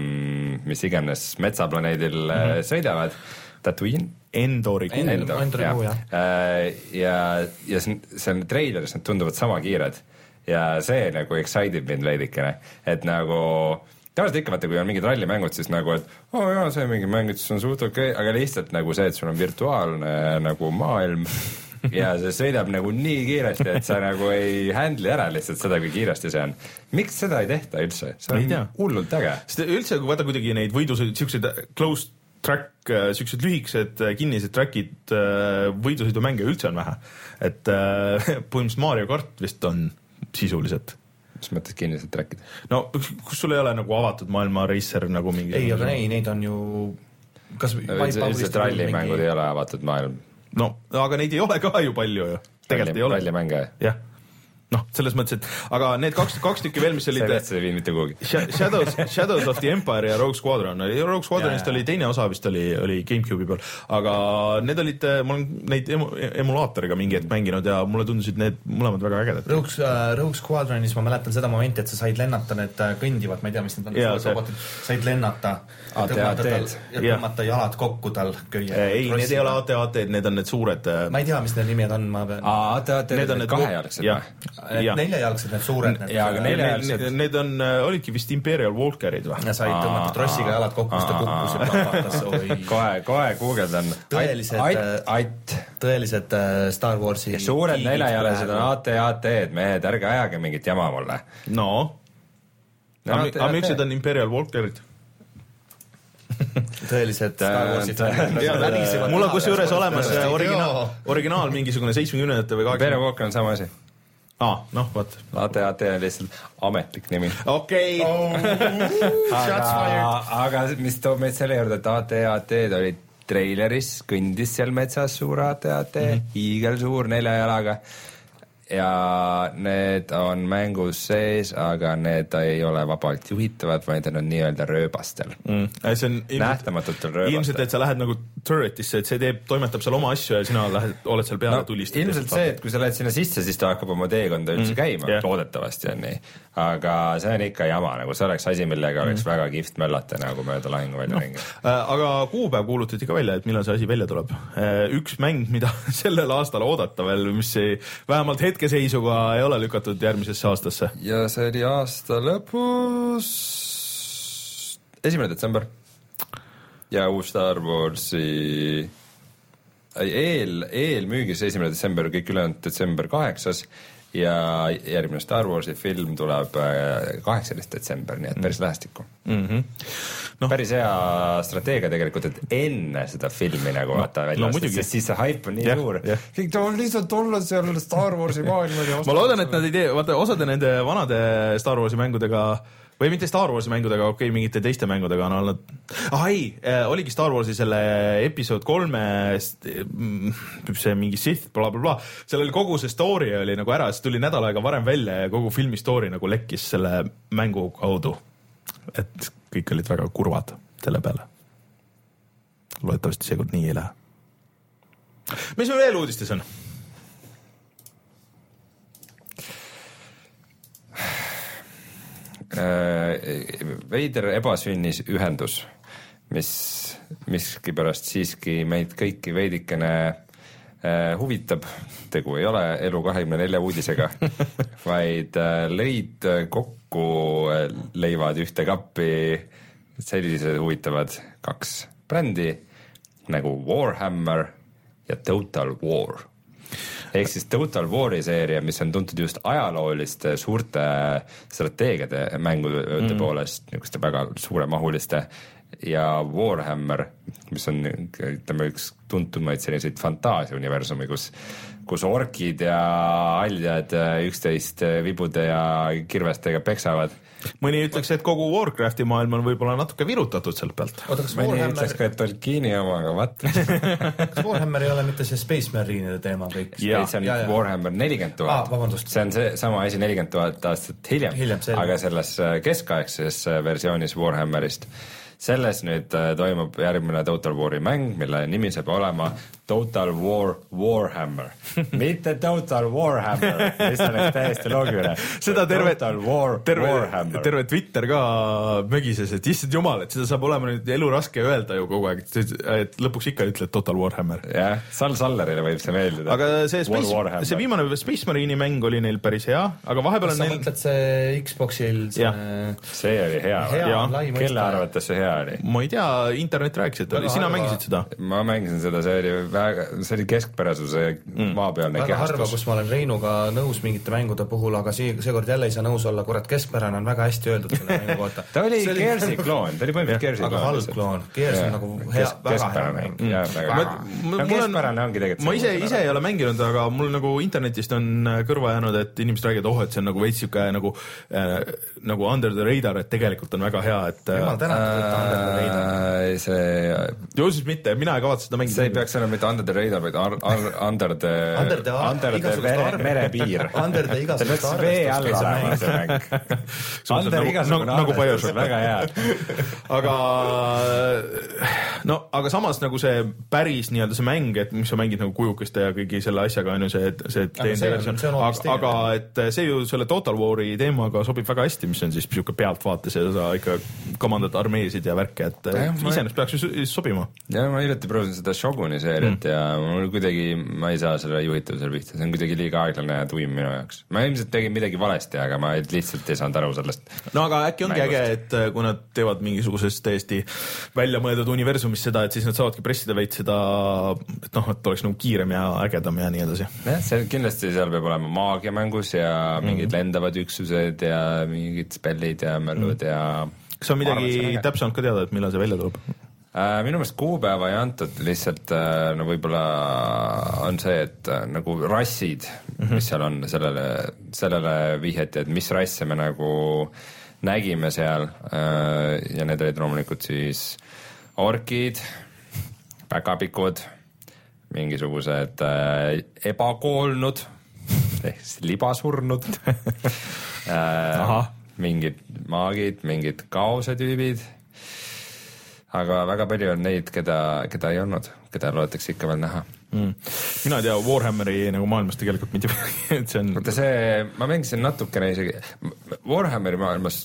mis iganes metsaplaneedil mm-hmm. sõidavad. Tatooine? Endori kuu. Endor, Endor, jah. Ja, ja, ja seal treileris nad tunduvad sama kiired. Ja see nagu excited mind veidikene, et nagu tavaliselt ikka vaata, kui on mingid rallimängud, siis nagu, et oo oh, jaa, see mingi mängud, siis on suht okei okay., aga lihtsalt nagu see, et sul on virtuaalne nagu maailm ja see sõidab nagu nii kiiresti, et sa nagu ei handli ära lihtsalt seda, kui kiiresti see on. Miks seda ei tehta üldse? See on hullult äge. Sest üldse, kui vaata kuidagi neid võidusõid, siuksed closed track, siuksed lühikesed kinnised trackid võidusõidumänge üldse on vähe. Et põhimõtteliselt Mario Kart vist on sisuliselt. Mis mõttes kinniselt rääkida? No, kus sul ei ole nagu avatud maailma racer nagu mingi... Ei, aga ei, neid on ju... Kas üldiselt rallimängud mingi... ei ole avatud maailm. No, aga neid ei ole ka ju palju ju. Tegelikult Ralli, ei ole. Rallimänge? Jah. Noh, selles mõttes, et aga need kaks, kaks tükki veel, mis olid see ei viin mitte kuhugi. Shadows, Shadows of the Empire ja Rogue Squadron. Rogue Squadronist ja, ja. oli teine osa vist oli, oli GameCube'i peal, aga need olid, ma olen neid emu, emulaatoriga mingi hetk mänginud ja mulle tundusid need mõlemad väga ägedad. Rogue, uh, Rogue Squadronis ma mäletan seda momenti, et sa said lennata need kõndivad, ma ei tea, mis need on, ja, see... robotid, said lennata A T A T-d ja tõmmata jalad kokku tal köie. Ei, need ei ole A T A T-d, need on need suured... Ma ei tea, mis need nimed on. Ma... A T A T-d on need kahejalgsed. Neljajalgsed, need suured. Need, ja, aga neljajalgsed. Need, need on, olidki vist Imperial Walkerid või? Ja said tõmmata trossiga jalad kokku, seda kukkus ja plahvatas. Kohe, kohe Googledan. Tõelised, tõelised Star Warsi... Ja suured neljajalgsed on A T A T-d, mehed, ärge ajage mingit jama mulle. No. Aga miksed on Imperial Walkerid? Tõelised Star Warsid. Mul on kusjuures olemas originaal, originaal mingisugune seitsmekümnendate või kaheksakümnendate. Imperial Walker on sama asi. Ah, noh, võt. A T A T on lihtsalt ametlik nimi. Okei. aga, aga mis toob meid selle juurde, et A T A T-d oli treileris, kõndis seal metsas suur A T A T, mm-hmm. hiigel suur nelja jalaga. Ja need on mängus sees, aga need ei ole vabalt juhitavad, vaid on nii-öelda rööbastel. Mm. See on nähtamatutel rööbastel. Ilmselt, et sa lähed nagu turretisse, et see teeb, toimetab seal oma asju ja sina lähed, oled seal peale no, tulistad. Ilmselt see, et kui sa lähed sinna sisse, siis ta hakkab oma teekonda üldse mm. käima, yeah. loodetavasti on nii. Aga see on ikka jama, nagu see oleks asi, millega oleks mm. väga kihvt möllata nagu mööda lahingu välja no. ringi. Aga kuupäev kuulutati ka välja, et millal see asi välja tuleb. Üks mäng, mida sellel aastal oodata veel, mis ei, vähemalt hetkeseisuga ei ole lükatud järgmisesse aastasse. Ja see oli aasta lõpus esimene detsember ja uus Star Warsi eel, eelmüügis esimene detsember, kõik ülejäänud detsember kaheksas ja järgmine Star Warsi film tuleb kaheksateist detsember, nii et päris lähestikku. Mm-hmm. No. Päris hea strateegia tegelikult, et enne seda filmi nagu no, vaata välja, no, sest siis see hype on nii yeah, suur. Yeah. Kõik ta on lihtsalt olla seal Star Warsi maailma. Ma loodan, et nad ei tee, vaata osade nende vanade Star Warsi mängudega või mitte Star Warsi mängudega, okei, okay, mingite teiste mängudega on olnud. Ah ei, oligi Star Warsi selle episood kolme, see mingi Sith, bla, bla, bla. Seal oli kogu see story oli nagu ära, siis tuli nädal aega varem välja ja kogu filmi story nagu lekkis selle mängu kaudu. Et kõik olid väga kurvad selle peale. Loodetavasti seekord nii ei lähe. Mis meil veel uudistes on? Veider ebasünnis ühendus, mis miskipärast siiski meid kõiki veidikene huvitab. Tegu ei ole elu kahekümne nelja uudisega, vaid lõid kokku, leivad ühte kappi sellised huvitavad kaks brändi nagu Warhammer ja Total War. Ehk siis Total War'i seeria, mis on tuntud just ajalooliste suurte strateegiade mängude mm. poolest, niisuguste väga suuremahuliste, ja Warhammer, mis on ütleme üks tuntumaid selliseid fantaasiauniversumi, kus, kus orkid ja haljad üksteist vibude ja kirvestega peksavad. Mõni ütleks, et kogu Warcrafti maailm on võib-olla natuke virutatud selle pealt. Oota, kas mõni Warhammer... ütleks ka, et Tolkieni omaga vat. Kas Warhammer ei ole mitte see Space Marine'ide teema kõik? Ja, see on ja, ja. Warhammer nelikümmend tuhat. Ah, see on see sama asi nelikümmend tuhat aastat hiljem, hiljem aga selles keskaegses versioonis Warhammerist. Selles nüüd toimub järgmine Total War'i mäng, mille nimi saab olema Total War Warhammer. Mitte Total Warhammer, mis oleks täiesti loogiline. Seda terve, Total War terve, Warhammer. Terve Twitter ka mögises, et issand jumal, et seda saab olema nüüd elu raske öelda ju kogu aeg, et lõpuks ikka ütled Total Warhammer. Jah, Sal Sallerile võib see meeldida. Aga see, Space, see viimane Space Marine'i mäng oli neil päris hea, aga vahepeal on neil... Sa mõtled see Xboxil see... see oli hea, hea kelle arvates see hea oli? Ma ei tea, internet rääkis, et oli. Sina harva... mängisid seda? Ma mängisin seda, see oli väga, see oli keskpärasuse mm. maapealne väga kehastus. Harva, kus ma olen Reinuga nõus mingite mängude puhul, aga seekord jälle ei saa nõus olla, kurat, keskpärane on väga hästi öeldud selle mängu kohta. Ta oli Gearsi kloon, ta oli põhimõtteliselt Gearsi kloon. Aga halb kloon, Gears on nagu hea, väga hea mäng. Keskpärane ongi tegelikult. Ma ise, ise ei ole mänginud, aga mul nagu internetist on kõrva jäänud, et inimesed räägivad, oh, et see on nagu veits siuke nagu, äh, nagu under the radar, et tegelikult on väga hea, et jumal tänatud, et under the radar. See... Ju siis mitte, mina ei kavatse seda mängida. See ei peaks olema mitte under the radar, vaid ar, ar, under the, under the, under the mere, merepiir. Under the igasugust arvestust. Vee alla olema see mäng. Under igasugune nagu, arvestus, väga hea. aga no, aga samas nagu see päris nii-öelda see mäng, et mis sa mängid nagu kujukeste ja kõigi selle asjaga on ju see, see D and D versioon, aga, aga et see ju selle Total War'i teemaga sobib väga hästi, mis on siis siuke pealtvaates ja sa ikka komandad armeesid ja värke, et ja, iseenesest peaks ju sobima. Ja ma hiljuti proovisin seda Shoguni seeriat mm. ja mul kuidagi, ma ei saa selle juhitavusel pihta, see on kuidagi liiga aeglane ja tuim minu jaoks. Ma ilmselt tegin midagi valesti, aga ma lihtsalt ei saanud aru sellest. No aga äkki ongi mängust. Äge, et kui nad teevad mingisugusest täiesti välja mõeldud universumis seda, et siis nad saavadki pressida veits seda, et noh, et oleks nagu kiirem ja ägedam ja nii edasi. jah, see kindlasti seal peab olema maagia mängus ja mingid mm. lendavad üksused ja mingid spellid ja möllud mm. ja... Kas on midagi täpsemalt ka teada, et millal see välja tuleb? Äh, minu meelest kuupäeva ei antud, lihtsalt äh, no võib-olla on see, et äh, nagu rassid, mm-hmm. mis seal on, sellele, sellele vihjeti, et mis rasse me nagu nägime seal äh, ja need olid loomulikult siis orkid, päkapikud, mingisugused äh, ebakoolnud ehk libasurnud äh, mingid maagid, mingid kaosetüübid, aga väga palju on neid, keda, keda ei olnud, keda loodetakse ikka veel näha. Mm. Mina ei tea Warhammeri nagu maailmas tegelikult mitte et see on... Võtta see, ma mängisin natukene isegi Warhammeri maailmas,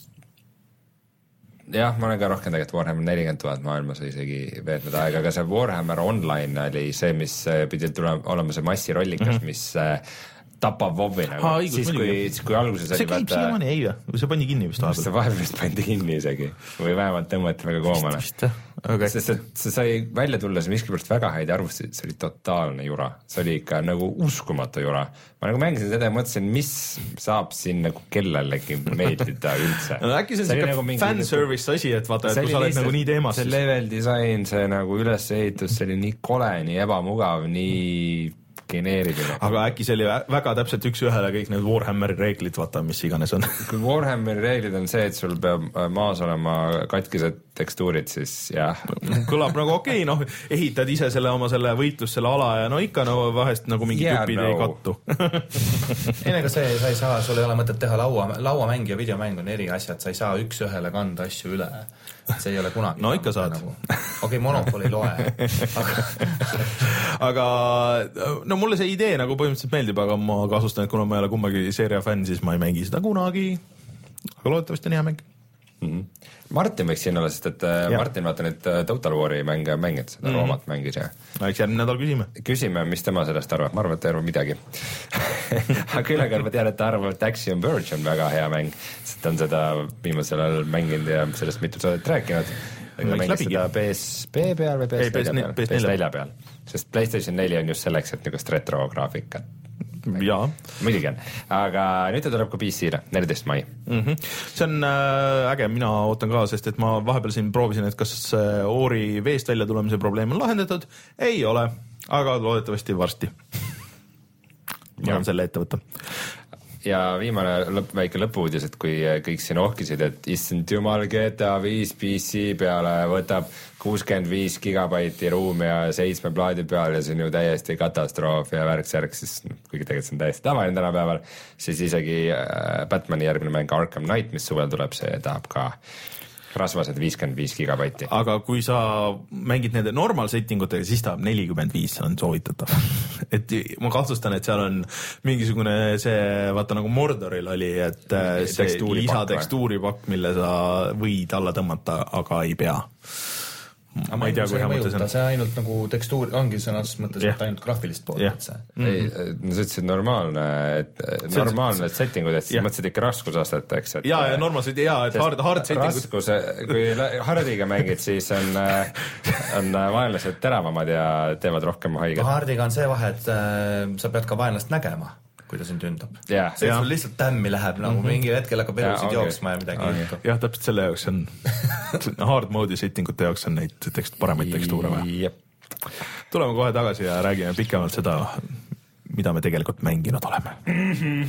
jah, ma olen ka rohkem tegelikult Warhammer nelikümmend tuhat maailmas isegi veetnud aega, aga see Warhammer Online oli see, mis pidi tulema, olema see massirollikas, mm-hmm. mis tapab Vovi nagu. Aa, õigus, siis kui, siis kui alguses see käib vaata... siiamaani, ei või? See pandi kinni vist vahepeal. See vahepeal vist pandi kinni isegi. Või vähemalt tõmmati väga koomale. Okay. Sest et see sai välja tulla, see miskipärast väga häid arvustasid, see oli totaalne jura. See oli ikka nagu uskumatu jura. Ma nagu mängisin seda ja mõtlesin, mis saab siin nagu kellelegi meeldida üldse. No, äkki see on siuke nagu fanservice nagu... asi, et vaata, et kui sa oled nagu nii teemas. See level design, see nagu ülesehitus, see oli nii kole, nii ebamugav, nii... geneeriline. Aga äkki see oli väga täpselt üks ühele kõik need Warhammeri reeglid, vaata, mis iganes on. Kui Warhammeri reeglid on see, et sul peab maas olema katkised tekstuurid, siis jah. Kõlab nagu okei, okay, noh, ehitad ise selle oma selle võitlus, selle ala ja no ikka no vahest nagu mingi yeah, tüüpid no. ei kattu. ei, aga see, sa ei saa, sul ei ole mõtet teha laua, lauamäng ja videomäng on eri asjad, sa ei saa üks ühele kanda asju üle. See ei ole kunagi. No ikka saad. Nagu, okei, okay, Monopoly loe. aga, aga no mulle see idee nagu põhimõtteliselt meeldib, aga ma kasustan, et kuna ma ei ole kummagi seeria fänn, siis ma ei mängi seda kunagi. Aga loodetavasti on hea mäng. Mm-hmm. Martin võiks siin olla, sest et ja. Martin vaata nüüd Total War'i mänge mängid, seda mm-hmm. roomat mängis ja eks järgmine nädal küsime. Küsime, mis tema sellest arvab. Ma arvan, et ei arva midagi. Aga küll aga ma tean, et ta arvab, et Axiom Verge on väga hea mäng, sest on seda viimasel ajal mänginud ja sellest mitu saadet rääkinud. Ma mängis seda P S P peal või P S neli peal? P S neli peal. Sest PlayStation neli on just selleks, et niisugust retro-graafikat. Jaa. Muidugi on. Aga nüüd ta tuleb ka P C-le, neliteist mai. Mm-hmm. See on äh, äge, mina ootan ka, sest et ma vahepeal siin proovisin, et kas Oori veest välja tulemise probleem on lahendatud. Ei ole, aga loodetavasti varsti. Ma olen selle ette võtta. Ja viimane lõpp, väike lõpuudis, et kui kõik siin ohkisid, et issand jumal G T A viis P C peale võtab kuuskümmend viis gigabaiti ruumi ja seitsme plaadi peal ja see on ju täiesti katastroof ja värk-särk, siis kuigi tegelikult see on täiesti tavaline tänapäeval, siis isegi Batmani järgmine mäng Arkham Knight, mis suvel tuleb, see tahab ka rasvased viiskümmend viis gigabaiti. Aga kui sa mängid nende normal settingutega, siis tahab nelikümmend viis, on soovitatav. Et ma kahtlustan, et seal on mingisugune see, vaata nagu Mordoril oli, et see lisatekstuuripakk, mille sa võid alla tõmmata, aga ei pea. Aga ma ei tea, kui hea mõte see on. See ainult nagu tekstuur ongi sõnas mõttes, yeah. et ainult graafilist poolt. Yeah. See. Mm-hmm. Ei, no sa ütlesid normaalne, et normaalne settingud, et siis yeah. mõtlesid ikka raskusastet, eks. Et, ja, ja normaalselt, ja, et hard, hard settingud. Raskuse, kui hardiga mängid, siis on, on vaenlased teravamad ja teevad rohkem haiget. Hardiga on see vahe, et äh, sa pead ka vaenlast nägema, kui ta sind tündab. Yeah. See, et sul lihtsalt tämmi läheb, nagu mm-hmm. mingi hetkel hakkab elusid yeah, jooksma ja midagi okay. juhtub. Jah, täpselt selle jaoks on hard mode'i settingute jaoks on neid tekst, paremaid tekstuure vaja. Yep. Tuleme kohe tagasi ja räägime pikemalt seda, mida me tegelikult mänginud oleme. Mm-hmm.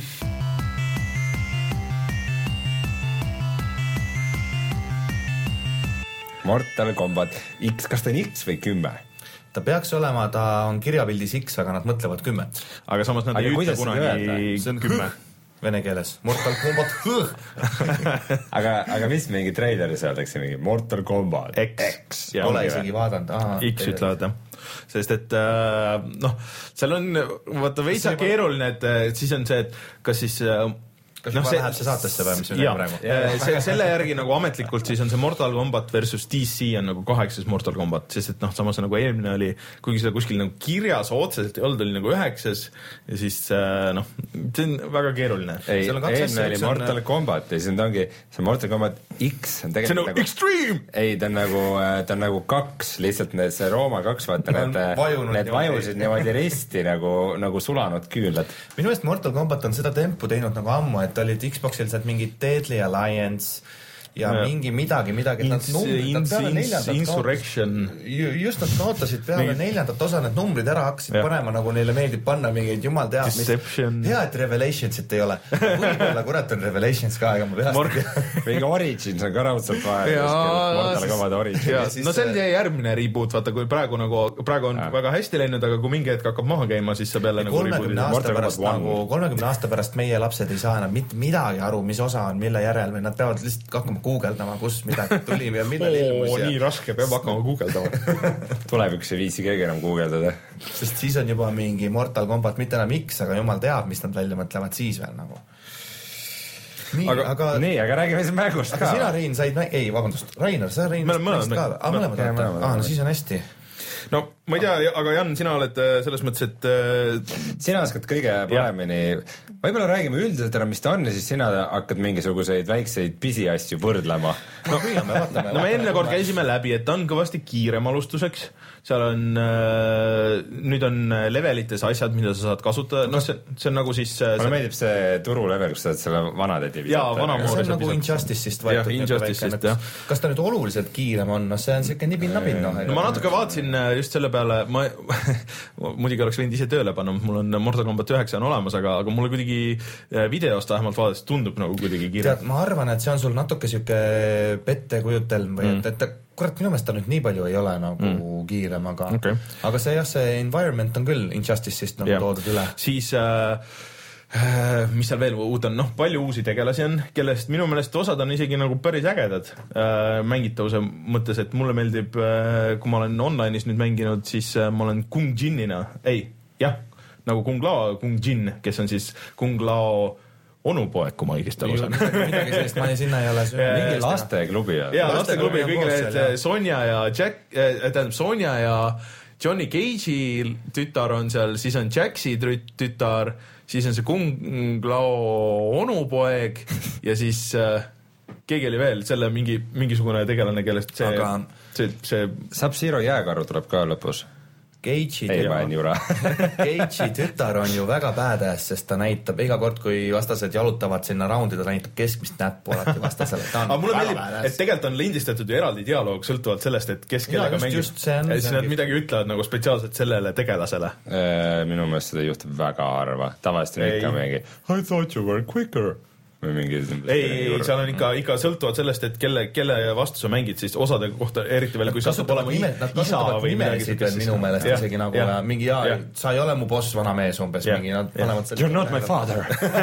Mortal Kombat X, kas ta on X või kümme? Ta peaks olema, ta on kirjapildis X, aga nad mõtlevad kümmet. Aga samas nad aga ei ütle kunagi see on kümme. Vene keeles. Mortal Kombat aga, aga mis mingi treileris öeldakse mingi Mortal Kombat X, X. Pole isegi vaadanud. Aha, X ütlevad jah. Sest et äh, noh, seal on vaata veitsa keeruline, et, et siis on see, et kas siis äh, kas no, see läheb see saatesse või, mis on ja, praegu? See, selle järgi nagu ametlikult siis on see Mortal Kombat versus D C on nagu kaheksas Mortal Kombat, sest et noh, samas nagu eelmine oli, kuigi seda kuskil nagu kirjas otseselt ei olnud, oli nagu üheksas ja siis noh, see on väga keeruline. Ei, eelmine oli Mortal on... Kombat ja siis on ta ongi, see Mortal Kombat X on tegelikult see on nagu, nagu Extreme! Ei, ta on nagu, ta on nagu kaks, lihtsalt need, see Rooma kaks, vaata, need, need vajusid niimoodi risti nagu, nagu sulanud küünlad. Minu meelest Mortal Kombat on seda tempu teinud nagu ammu, et olid Xboxil sealt mingi Deadly Alliance ja, ja mingi midagi, midagi ins, ins, ins, Insurrection kaot... just nad kaotasid peale Neid... neljandat osa, need numbrid ära hakkasid ja. Panema, nagu neile meeldib panna mingeid jumal teab Deception. Mis... hea, et Revelationsit ei ole võib-olla kurat on Revelations ka, ega ma peast Mor... mingi Origins on ka raudselt vaja Mortal Kombat Origins no see on see järgmine reboot, vaata kui praegu nagu praegu on ja. Väga hästi läinud, aga kui mingi hetk hakkab maha käima, siis saab jälle nagu kolmekümne aasta pärast nagu kolmekümne aasta pärast meie lapsed ei saa enam mitte midagi aru, mis osa on mille järel või nad peavad lihtsalt hakkama guugeldama, kus midagi tuli ja millal ilmus. Oo, ja... nii raske, peab hakkama guugeldama. Tuleviks ei viisi keegi enam guugeldada. Sest siis on juba mingi Mortal Kombat, mitte enam X, aga jumal teab, mis nad välja mõtlevad siis veel nagu. Nii, aga, aga, nii, aga räägime siis mängust aga ka. Aga sina, Rein, said mäng... Ei, vabandust, Rainer, sa Rein... Me oleme mõlemad. Ah, mõlemad. Ah, no siis on hästi. No ma ei tea, aga Jan, sina oled selles mõttes, et sina oskad kõige paremini, võib-olla räägime üldiselt ära, mis ta on ja siis sina hakkad mingisuguseid väikseid pisiasju võrdlema. No, püüame, vaatame. No me enne kord käisime läbi, et ta on kõvasti kiirem alustuseks, seal on, nüüd on levelites asjad, mida sa saad kasutada, no see, see on nagu siis mulle meeldib see turulevel, kus sa saad selle vanadeti visata. Jaa, vanamoor. See on nagu Injustice'ist võetud. Injustice'ist, jah. Kas ta nüüd oluliselt kiirem on? No see on siuke nibin-nabin. No, no ma natuke vaatasin just selle peale, ma muidugi oleks võinud ise tööle panna, mul on Mortal Kombat üheksa on olemas, aga, aga mulle kuidagi videost vähemalt vaadates tundub nagu kuidagi kiirem. Tead, ma arvan, et see on sul natuke siuke pettekujutelm või mm. et, et kurat, minu meelest ta nüüd nii palju ei ole nagu mm. kiirem, aga, okay. aga see jah, see environment on küll Injustice'ist nagu yeah. toodud üle. Siis äh, mis seal veel uut on, noh, palju uusi tegelasi on, kellest minu meelest osad on isegi nagu päris ägedad äh, mängitavuse mõttes, et mulle meeldib, äh, kui ma olen online'is nüüd mänginud, siis äh, ma olen Kung Jinina, ei, jah, nagu Kung Lao, Kung Jin, kes on siis Kung Lao onupoeg, kui ma õigesti aru saan. Midagi sellist, ma sinna ei ole söönud. Mingi lasteklubi. Jaa, lasteklubi, kõik need Sonja ja Jack, tähendab Sonja ja Johnny Cage'i tütar on seal, siis on Jaxi tütar, siis on see Kung Lao onupoeg ja siis äh, keegi oli veel, selle mingi, mingisugune tegelane, kellest see, Aga... see, see... Sub-Zero jääkaru tuleb ka lõpus. Cage'i ei, ma en jura. Cage'i tütar on ju väga badass, sest ta näitab iga kord, kui vastased jalutavad sinna raundi, ta näitab keskmist näppu alati vastasele. Aga mulle meeldib, et tegelikult on lindistatud ju eraldi dialoog sõltuvalt sellest, et kes kellega mängib. Ja siis nad midagi ütlevad nagu spetsiaalselt sellele tegelasele. Minu meelest seda juhtub väga harva. Tavaliselt on ikka mingi I thought you were quicker. Mingi, ei, ei, seal on ikka, ikka sõltuvad sellest, et kelle, kelle vastu sa mängid, siis osade kohta eriti veel, kui sa saad olema nime, isa või midagi minu meelest ja, isegi nagu ja, mingi ja, ja. Sa ei ole mu boss, vana mees umbes ja, mingi, nad panevad selle You're not my father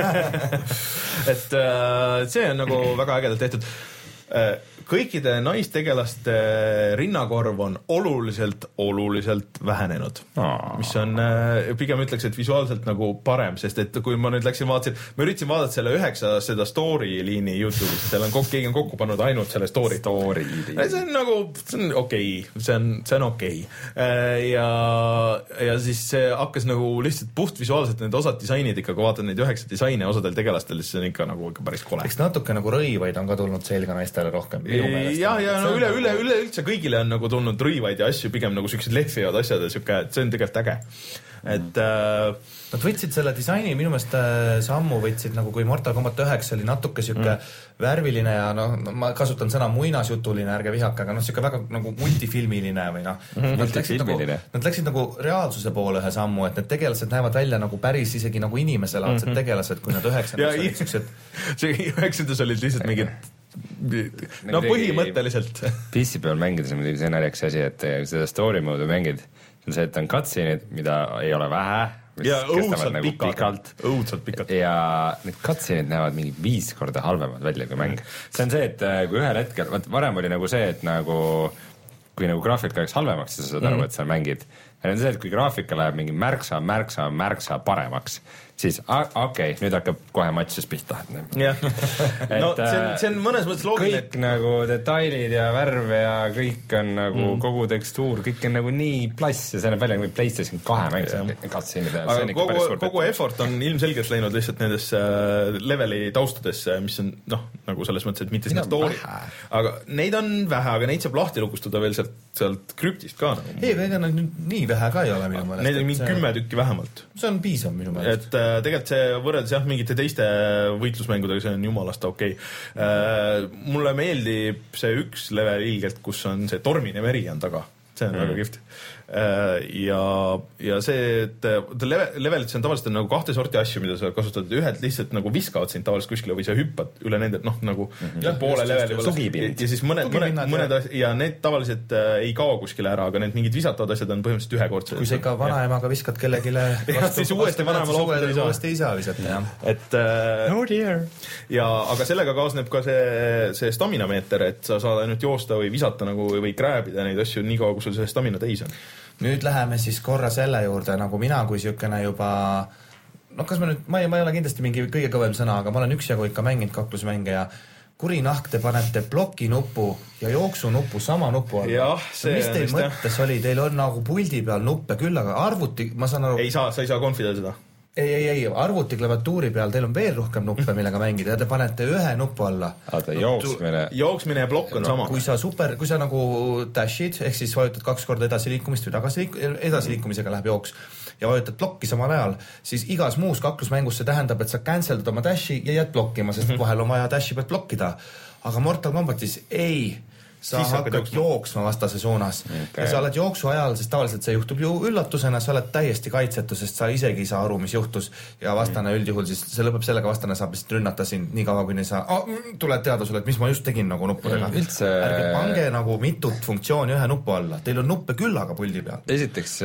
et uh, see on nagu väga ägedalt tehtud uh, kõikide naistegelaste rinnakorv on oluliselt, oluliselt vähenenud. Aa. Mis on, pigem ütleks, et visuaalselt nagu parem, sest et kui ma nüüd läksin vaatasin, ma üritasin vaadata selle üheksa seda story liini YouTube'ist, seal on kokku, keegi on kokku pannud ainult selle story. Story liini. See on nagu, see on okei, okay. see on, see on okei. Okay. Ja, ja siis see hakkas nagu lihtsalt puht visuaalselt need osad disainid ikka, kui vaatad neid üheksa disaine osadel tegelastel, siis see on ikka nagu ikka päris kole. Eks natuke nagu rõivaid on ka tulnud selga naistele rohkem. Ja, ja no üle, üle, üle üldse kõigile on nagu tulnud rõivaid ja asju, pigem nagu sellised lehvivad asjad ja siuke, et see on tegelikult äge. Et äh, nad võtsid selle disaini, minu meelest sammu võtsid nagu kui Mortal Kombat üheksa oli natuke siuke mm. värviline ja noh, ma kasutan sõna muinasjutuline, ärge vihake, aga noh, siuke väga nagu multifilmiline või noh. Mm-hmm. Nad, läksid nagu, nad läksid nagu reaalsuse poole ühe sammu, et need tegelased näevad välja nagu päris isegi nagu inimeselaadsed mm-hmm. tegelased, kui nad üheksandas olid siuksed. See üheksandas olid lihtsalt mingid no põhimõtteliselt P C peal mängides on muidugi see närjaks asi, et seda story mode'i mängid, see, et on cutscene'id, mida ei ole vähe, mis ja kestavad nagu pikalt, pikalt. õudselt pikalt ja need cutscene'id näevad mingi viis korda halvemad välja kui mäng. See on see, et kui ühel hetkel, vaat varem oli nagu see, et nagu kui nagu graafika läheks halvemaks, siis sa saad aru, et sa mängid. Ja nüüd on see, et kui graafika läheb mingi märksa, märksa, märksa paremaks, siis okei, okay, nüüd hakkab kohe matšis pihta. jah, no see on, see on mõnes mõttes loogiline. Kõik et... nagu detailid ja värv ja kõik on nagu mm. kogu tekstuur, kõik on nagu nii plass ja see on välja nagu PlayStation kahe mäng. Aga kogu, kogu effort on ilmselgelt läinud lihtsalt nendesse leveli taustadesse, mis on noh, nagu selles mõttes, et mitte sinna story. Aga neid on vähe, aga neid saab lahti lukustada veel sealt, sealt krüptist ka. Nagu. Ei, aga ega nad nüüd nii vähe ka ei ole minu meelest. Neid on mingi kümme tükki vähemalt. See on piisav minu meelest. Et tegelikult see võrreldes jah, mingite teiste võitlusmängudega, see on jumalast okei. Okay. Mulle meeldib see üks level ilgelt, kus on see tormine meri on taga. See on mm. väga kihvt. Ja, ja see, et levelit on tavaliselt nagu kahte sorti asju, mida sa kasutad. Ühed lihtsalt nagu viskavad sind tavaliselt kuskile või sa hüppad üle nende, noh, nagu mm-hmm. ja, poole leveli. Ja, ja siis mõned, mõned, mõned asjad, ja need tavaliselt äh, ei kao kuskile ära, aga need mingid visatavad asjad on põhimõtteliselt ühekordsed. Kui sa ikka vanaemaga viskad kellegile vastu, siis uuesti vanaema loopida ei saa. Uuesti ei saa visata, jah. Et, äh, oh dear. Ja, aga sellega kaasneb ka see, see stamina meeter, et sa saad ainult joosta või visata nagu, või krääbida neid asju nii kaua, kui sul see stamina täis on. Nüüd läheme siis korra selle juurde, nagu mina kui siukene juba, no kas ma nüüd, ma ei, ma ei ole kindlasti mingi kõige kõvem sõna, aga ma olen üksjagu ikka mänginud kaklusmänge ja kurinahk, te panete plokinupu ja jooksunupu sama nupu alla. mis teil mõttes oli? Teil on nagu puldi peal nuppe küll, aga arvuti, ma saan aru... Ei saa, sa ei saa konfida seda. Ei, ei, ei, arvuti klaviatuuri peal teil on veel rohkem nuppe, millega mängida ja te panete ühe nupu alla. Aga jooksmine... Jooksmine ja plokk on sama. Kui sa super, kui sa nagu dashid, ehk siis vajutad kaks korda edasiliikumist või tagasi edasiliikumisega läheb jooks ja vajutad plokki samal ajal, siis igas muus kaklusmängus see tähendab, et sa canceldad oma dashi ja jääd blokkima, sest vahel on vaja dashi pealt blokkida. Aga Mortal Kombatis ei... sa siis hakkad jooksma. jooksma vastase suunas okay. Ja sa oled jooksu ajal, sest tavaliselt see juhtub ju üllatusena, sa oled täiesti kaitsetu, sest sa isegi ei saa aru, mis juhtus ja vastane mm. üldjuhul siis, see lõpeb sellega, vastane saab lihtsalt rünnata sind nii kaua, kuni sa oh, tuled teada sulle, et mis ma just tegin nagu nuppudega mm. Üldse... ärge pange nagu mitut funktsiooni ühe nupu alla, teil on nuppe küllaga puldi peal. Esiteks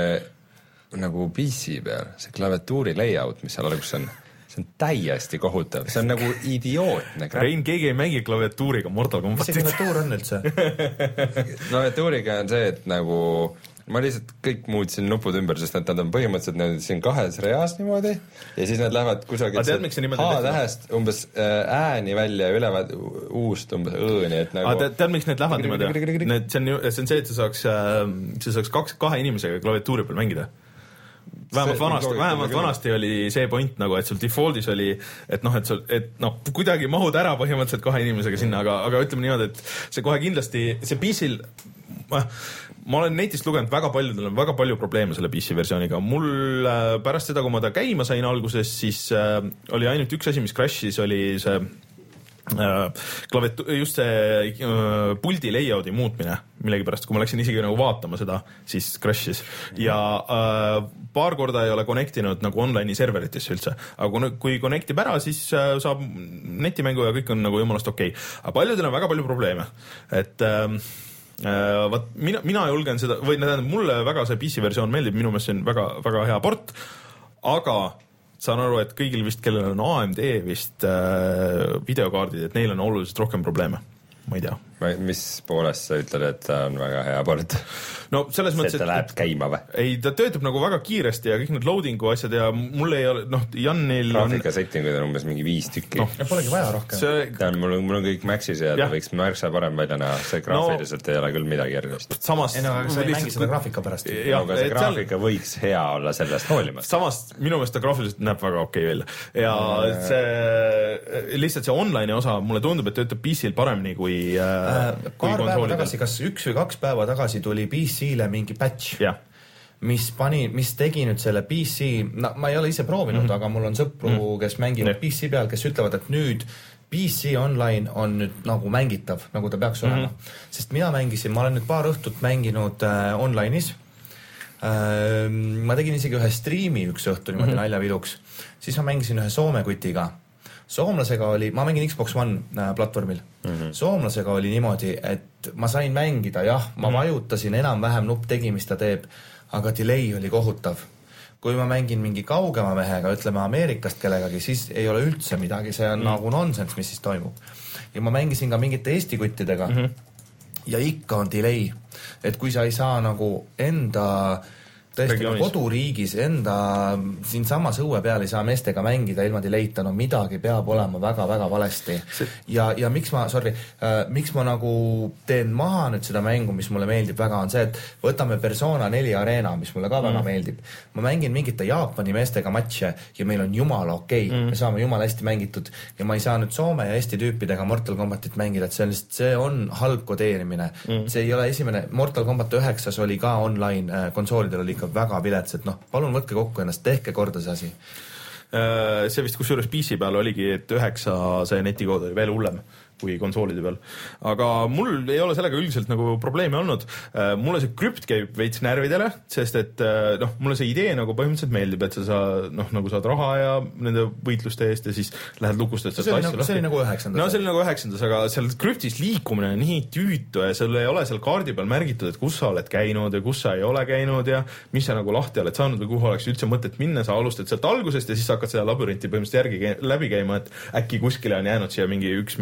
nagu P C peal, see klaviatuuri layout, mis seal alguses on, see on täiesti kohutav, see on nagu idiootne. Rein, keegi ei mängi klaviatuuriga Mortal Kombatit. Mis see klaviatuur on üldse? Klaviatuuriga on see, et nagu ma lihtsalt kõik muutsin nupud ümber, sest nad on põhimõtteliselt need siin kahes reas niimoodi ja siis nad lähevad kusagilt H-tähest umbes ääni välja ja ülevad uust umbes õõni, et nagu... Tead, tead, miks need lähevad niimoodi? Need, see, on, see on see, et sa saaks, sa saaks kaks, kahe inimesega klaviatuuri peal mängida. Vähemalt vanasti, vähemalt vanasti oli see point nagu, et sul defaultis oli, et noh, et sul, et noh, kuidagi mahud ära põhimõtteliselt kahe inimesega sinna, aga, aga ütleme niimoodi, et see kohe kindlasti, see P C-l, ma, ma olen netist lugenud väga paljudel on väga palju probleeme selle P C versiooniga. Mul pärast seda, kui ma ta käima sain alguses, siis äh, oli ainult üks asi, mis crash'is, oli see klavitu-, just see uh, puldi layouti muutmine millegipärast, kui ma läksin isegi nagu vaatama seda, siis crash'is ja uh, paar korda ei ole connectinud nagu online'i serveritesse üldse, aga kui, kui connectib ära, siis uh, saab netimängu ja kõik on nagu jumalast okei okay. Aga paljudel on väga palju probleeme, et uh, uh, vaat mina, mina julgen seda, või tähendab, mulle väga see P C versioon meeldib, minu meelest see on väga, väga hea port, aga saan aru, et kõigil vist, kellel on A M D vist äh, videokaardid, et neil on oluliselt rohkem probleeme. Ma ei tea. Mis poolest sa ütled, et ta on väga hea port? No selles mõttes, et ta läheb käima või? Ei, ta töötab nagu väga kiiresti ja kõik need loadingu asjad ja mul ei ole, noh, Janil graafika on... settingud on umbes mingi viis tükki. No, ja polegi vaja rohkem. See... Tean, mul, on, mul on kõik Maxis ja ta võiks märksa parem välja näha. See graafiliselt no, ei ole küll midagi järgist. Samast... Ei, no, sa ei mängi seda graafika pärast. Ja, aga see graafika seal... võiks hea olla sellest hoolimast. Samast minu meelest ta graafiliselt näeb väga okei välja. Ja mm. see, lihtsalt see online osa, mulle tundub, et töötab P C-l paremini kui... Äh, paar päeva tagasi, kas üks või kaks päeva tagasi tuli P C-le mingi patch, yeah. mis pani, mis tegi nüüd selle P C, no ma ei ole ise proovinud mm, -hmm. aga mul on sõpru, mm, -hmm. kes mängivad yeah. P C peal, kes ütlevad, et nüüd P C online on nüüd nagu mängitav, nagu ta peaks olema. Mm, -hmm. Sest mina mängisin, ma olen nüüd paar õhtut mänginud äh, online'is. Äh, ma tegin isegi ühe streami üks õhtu niimoodi mm, -hmm. naljaviluks. Siis ma mängisin ühe Soome kutiga. Soomlasega oli, ma mängin Xbox One äh, platvormil. Mm-hmm. Soomlasega oli niimoodi, et ma sain mängida, jah, ma mm-hmm. vajutasin enam-vähem nupp tegi, mis ta teeb, aga delay oli kohutav. Kui ma mängin mingi kaugema mehega, ütleme Ameerikast kellegagi, siis ei ole üldse midagi, see on mm-hmm. nagu nonsense, mis siis toimub. Ja ma mängisin ka mingite Eesti kuttidega mm-hmm. ja ikka on delay. Et kui sa ei saa nagu enda... tõesti koduriigis enda siin samas õue peal ei saa meestega mängida ilma dileita, no midagi peab olema väga-väga valesti. Ja, ja miks ma, sorry, äh, miks ma nagu teen maha nüüd seda mängu, mis mulle meeldib väga, on see, et võtame Persona neli Arena, mis mulle ka mm. väga meeldib. Ma mängin mingite Jaapani meestega matše ja meil on jumala okei. Okay. Mm. Me saame jumala hästi mängitud ja ma ei saa nüüd Soome ja Eesti tüüpidega Mortal Kombatit mängida, et see on, see on halb kodeerimine. Mm. See ei ole esimene, Mortal Kombat üheksas oli ka online, äh, konsoolidel oli ikka väga vilets, et noh, palun võtke kokku ennast, tehke korda see asi. See vist kusjuures P C peal oligi, et üheksa see netikood oli veel hullem kui konsoolide peal. Aga mul ei ole sellega üldiselt nagu probleemi olnud. Mulle see krüpt käib veits närvidele, sest et noh, mulle see idee nagu põhimõtteliselt meeldib, et sa saa, noh, nagu saad raha ja nende võitluste eest ja siis lähed lukustad sealt asju lahti. See oli nagu üheksandas. No see oli nagu üheksandas, aga seal krüptis liikumine on nii tüütu ja sul ei ole seal kaardi peal märgitud, et kus sa oled käinud ja kus sa ei ole käinud ja mis sa nagu lahti oled saanud või kuhu oleks üldse mõtet minna, sa alustad sealt algusest ja siis hakkad seda labürinti põhimõtteliselt järgi läbi käima, et äkki kuskile on jäänud siia mingi üks mingisugune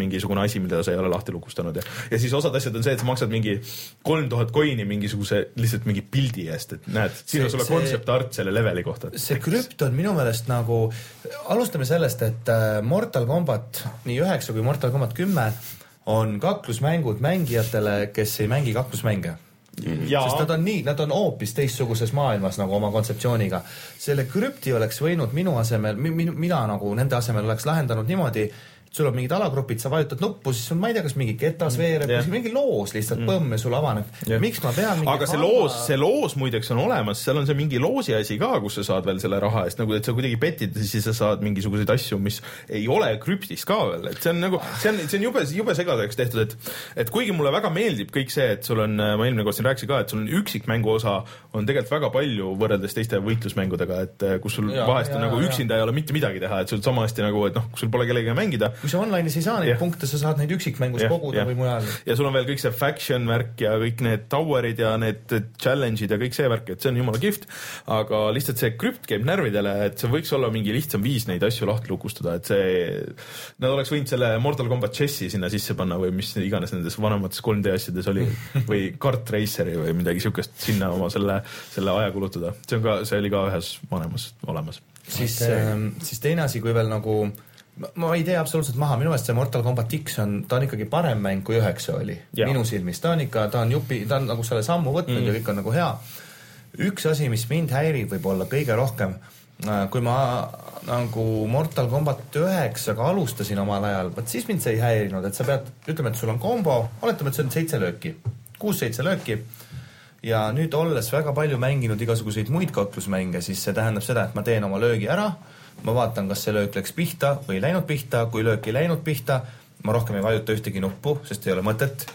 asi, mida sa ei ole lahti lukustanud ja, ja siis osad asjad on see, et sa maksad mingi kolm tuhat coin'i mingisuguse lihtsalt mingi pildi eest, et näed, siin on sulle concept art selle leveli kohta. See krüpt on minu meelest nagu, alustame sellest, et Mortal Kombat, nii üheksa kui Mortal Kombat kümme on kaklusmängud mängijatele, kes ei mängi kaklusmänge. Ja. Sest nad on nii, nad on hoopis teistsuguses maailmas nagu oma kontseptsiooniga. Selle krüpti oleks võinud minu asemel, mina, mina nagu nende asemel oleks lahendanud niimoodi, sul on mingid alagrupid, sa vajutad nuppu, siis on, ma ei tea, kas mingi ketas veereb, yeah. mingi loos lihtsalt põmm ja sul avaneb. Yeah. Miks ma pean mingi aga see halva... loos, see loos muideks on olemas, seal on see mingi loosi asi ka, kus sa saad veel selle raha eest, nagu et sa kuidagi petid, siis sa saad mingisuguseid asju, mis ei ole krüptis ka veel, et see on nagu, see on, see on jube, jube segadeks tehtud, et, et kuigi mulle väga meeldib kõik see, et sul on, ma eelmine kord siin rääkisin ka, et sul on üksikmängu osa, on tegelikult väga palju võrreldes teiste võitlusmängudega, et kus sul ja, vahest ja, on nagu ja, üksinda ja. ei ole mitte midagi teha, et sul sama hästi nagu, et noh, kui sul pole kellegagi mängida. Kui sa online'is ei saa neid yeah. punkte, sa saad neid üksikmängus yeah, koguda yeah. või mujal. Ja sul on veel kõik see faction värk ja kõik need towerid ja need challenge'id ja kõik see värk, et see on jumala kihvt, aga lihtsalt see krüpt käib närvidele, et see võiks olla mingi lihtsam viis neid asju lahti lukustada, et see, nad oleks võinud selle Mortal Kombat Chessi sinna sisse panna või mis iganes nendes vanemates kolm D asjades oli või Kart Raceri või midagi siukest sinna oma selle, selle aja kulutada. See on ka, see oli ka ühes vanemas olemas. Siis, okay. siis teine asi, kui veel nagu ma ei tea absoluutselt maha, minu meelest see Mortal Kombat X on, ta on ikkagi parem mäng kui üheksa oli, ja. Minu silmis, ta on ikka, ta on jupi, ta on nagu selle sammu võtnud mm. ja kõik on nagu hea. Üks asi, mis mind häirib võib-olla kõige rohkem, kui ma nagu Mortal Kombat üheksaga alustasin omal ajal, võt siis mind see ei häirinud, et sa pead, ütleme, et sul on kombo, oletame, et see on seitse lööki, kuus-seitse lööki ja nüüd olles väga palju mänginud igasuguseid muid kaklusmänge, siis see tähendab seda, et ma teen oma löögi ära, ma vaatan, kas see löök läks pihta või ei läinud pihta, kui löök ei läinud pihta, ma rohkem ei vajuta ühtegi nuppu, sest ei ole mõtet.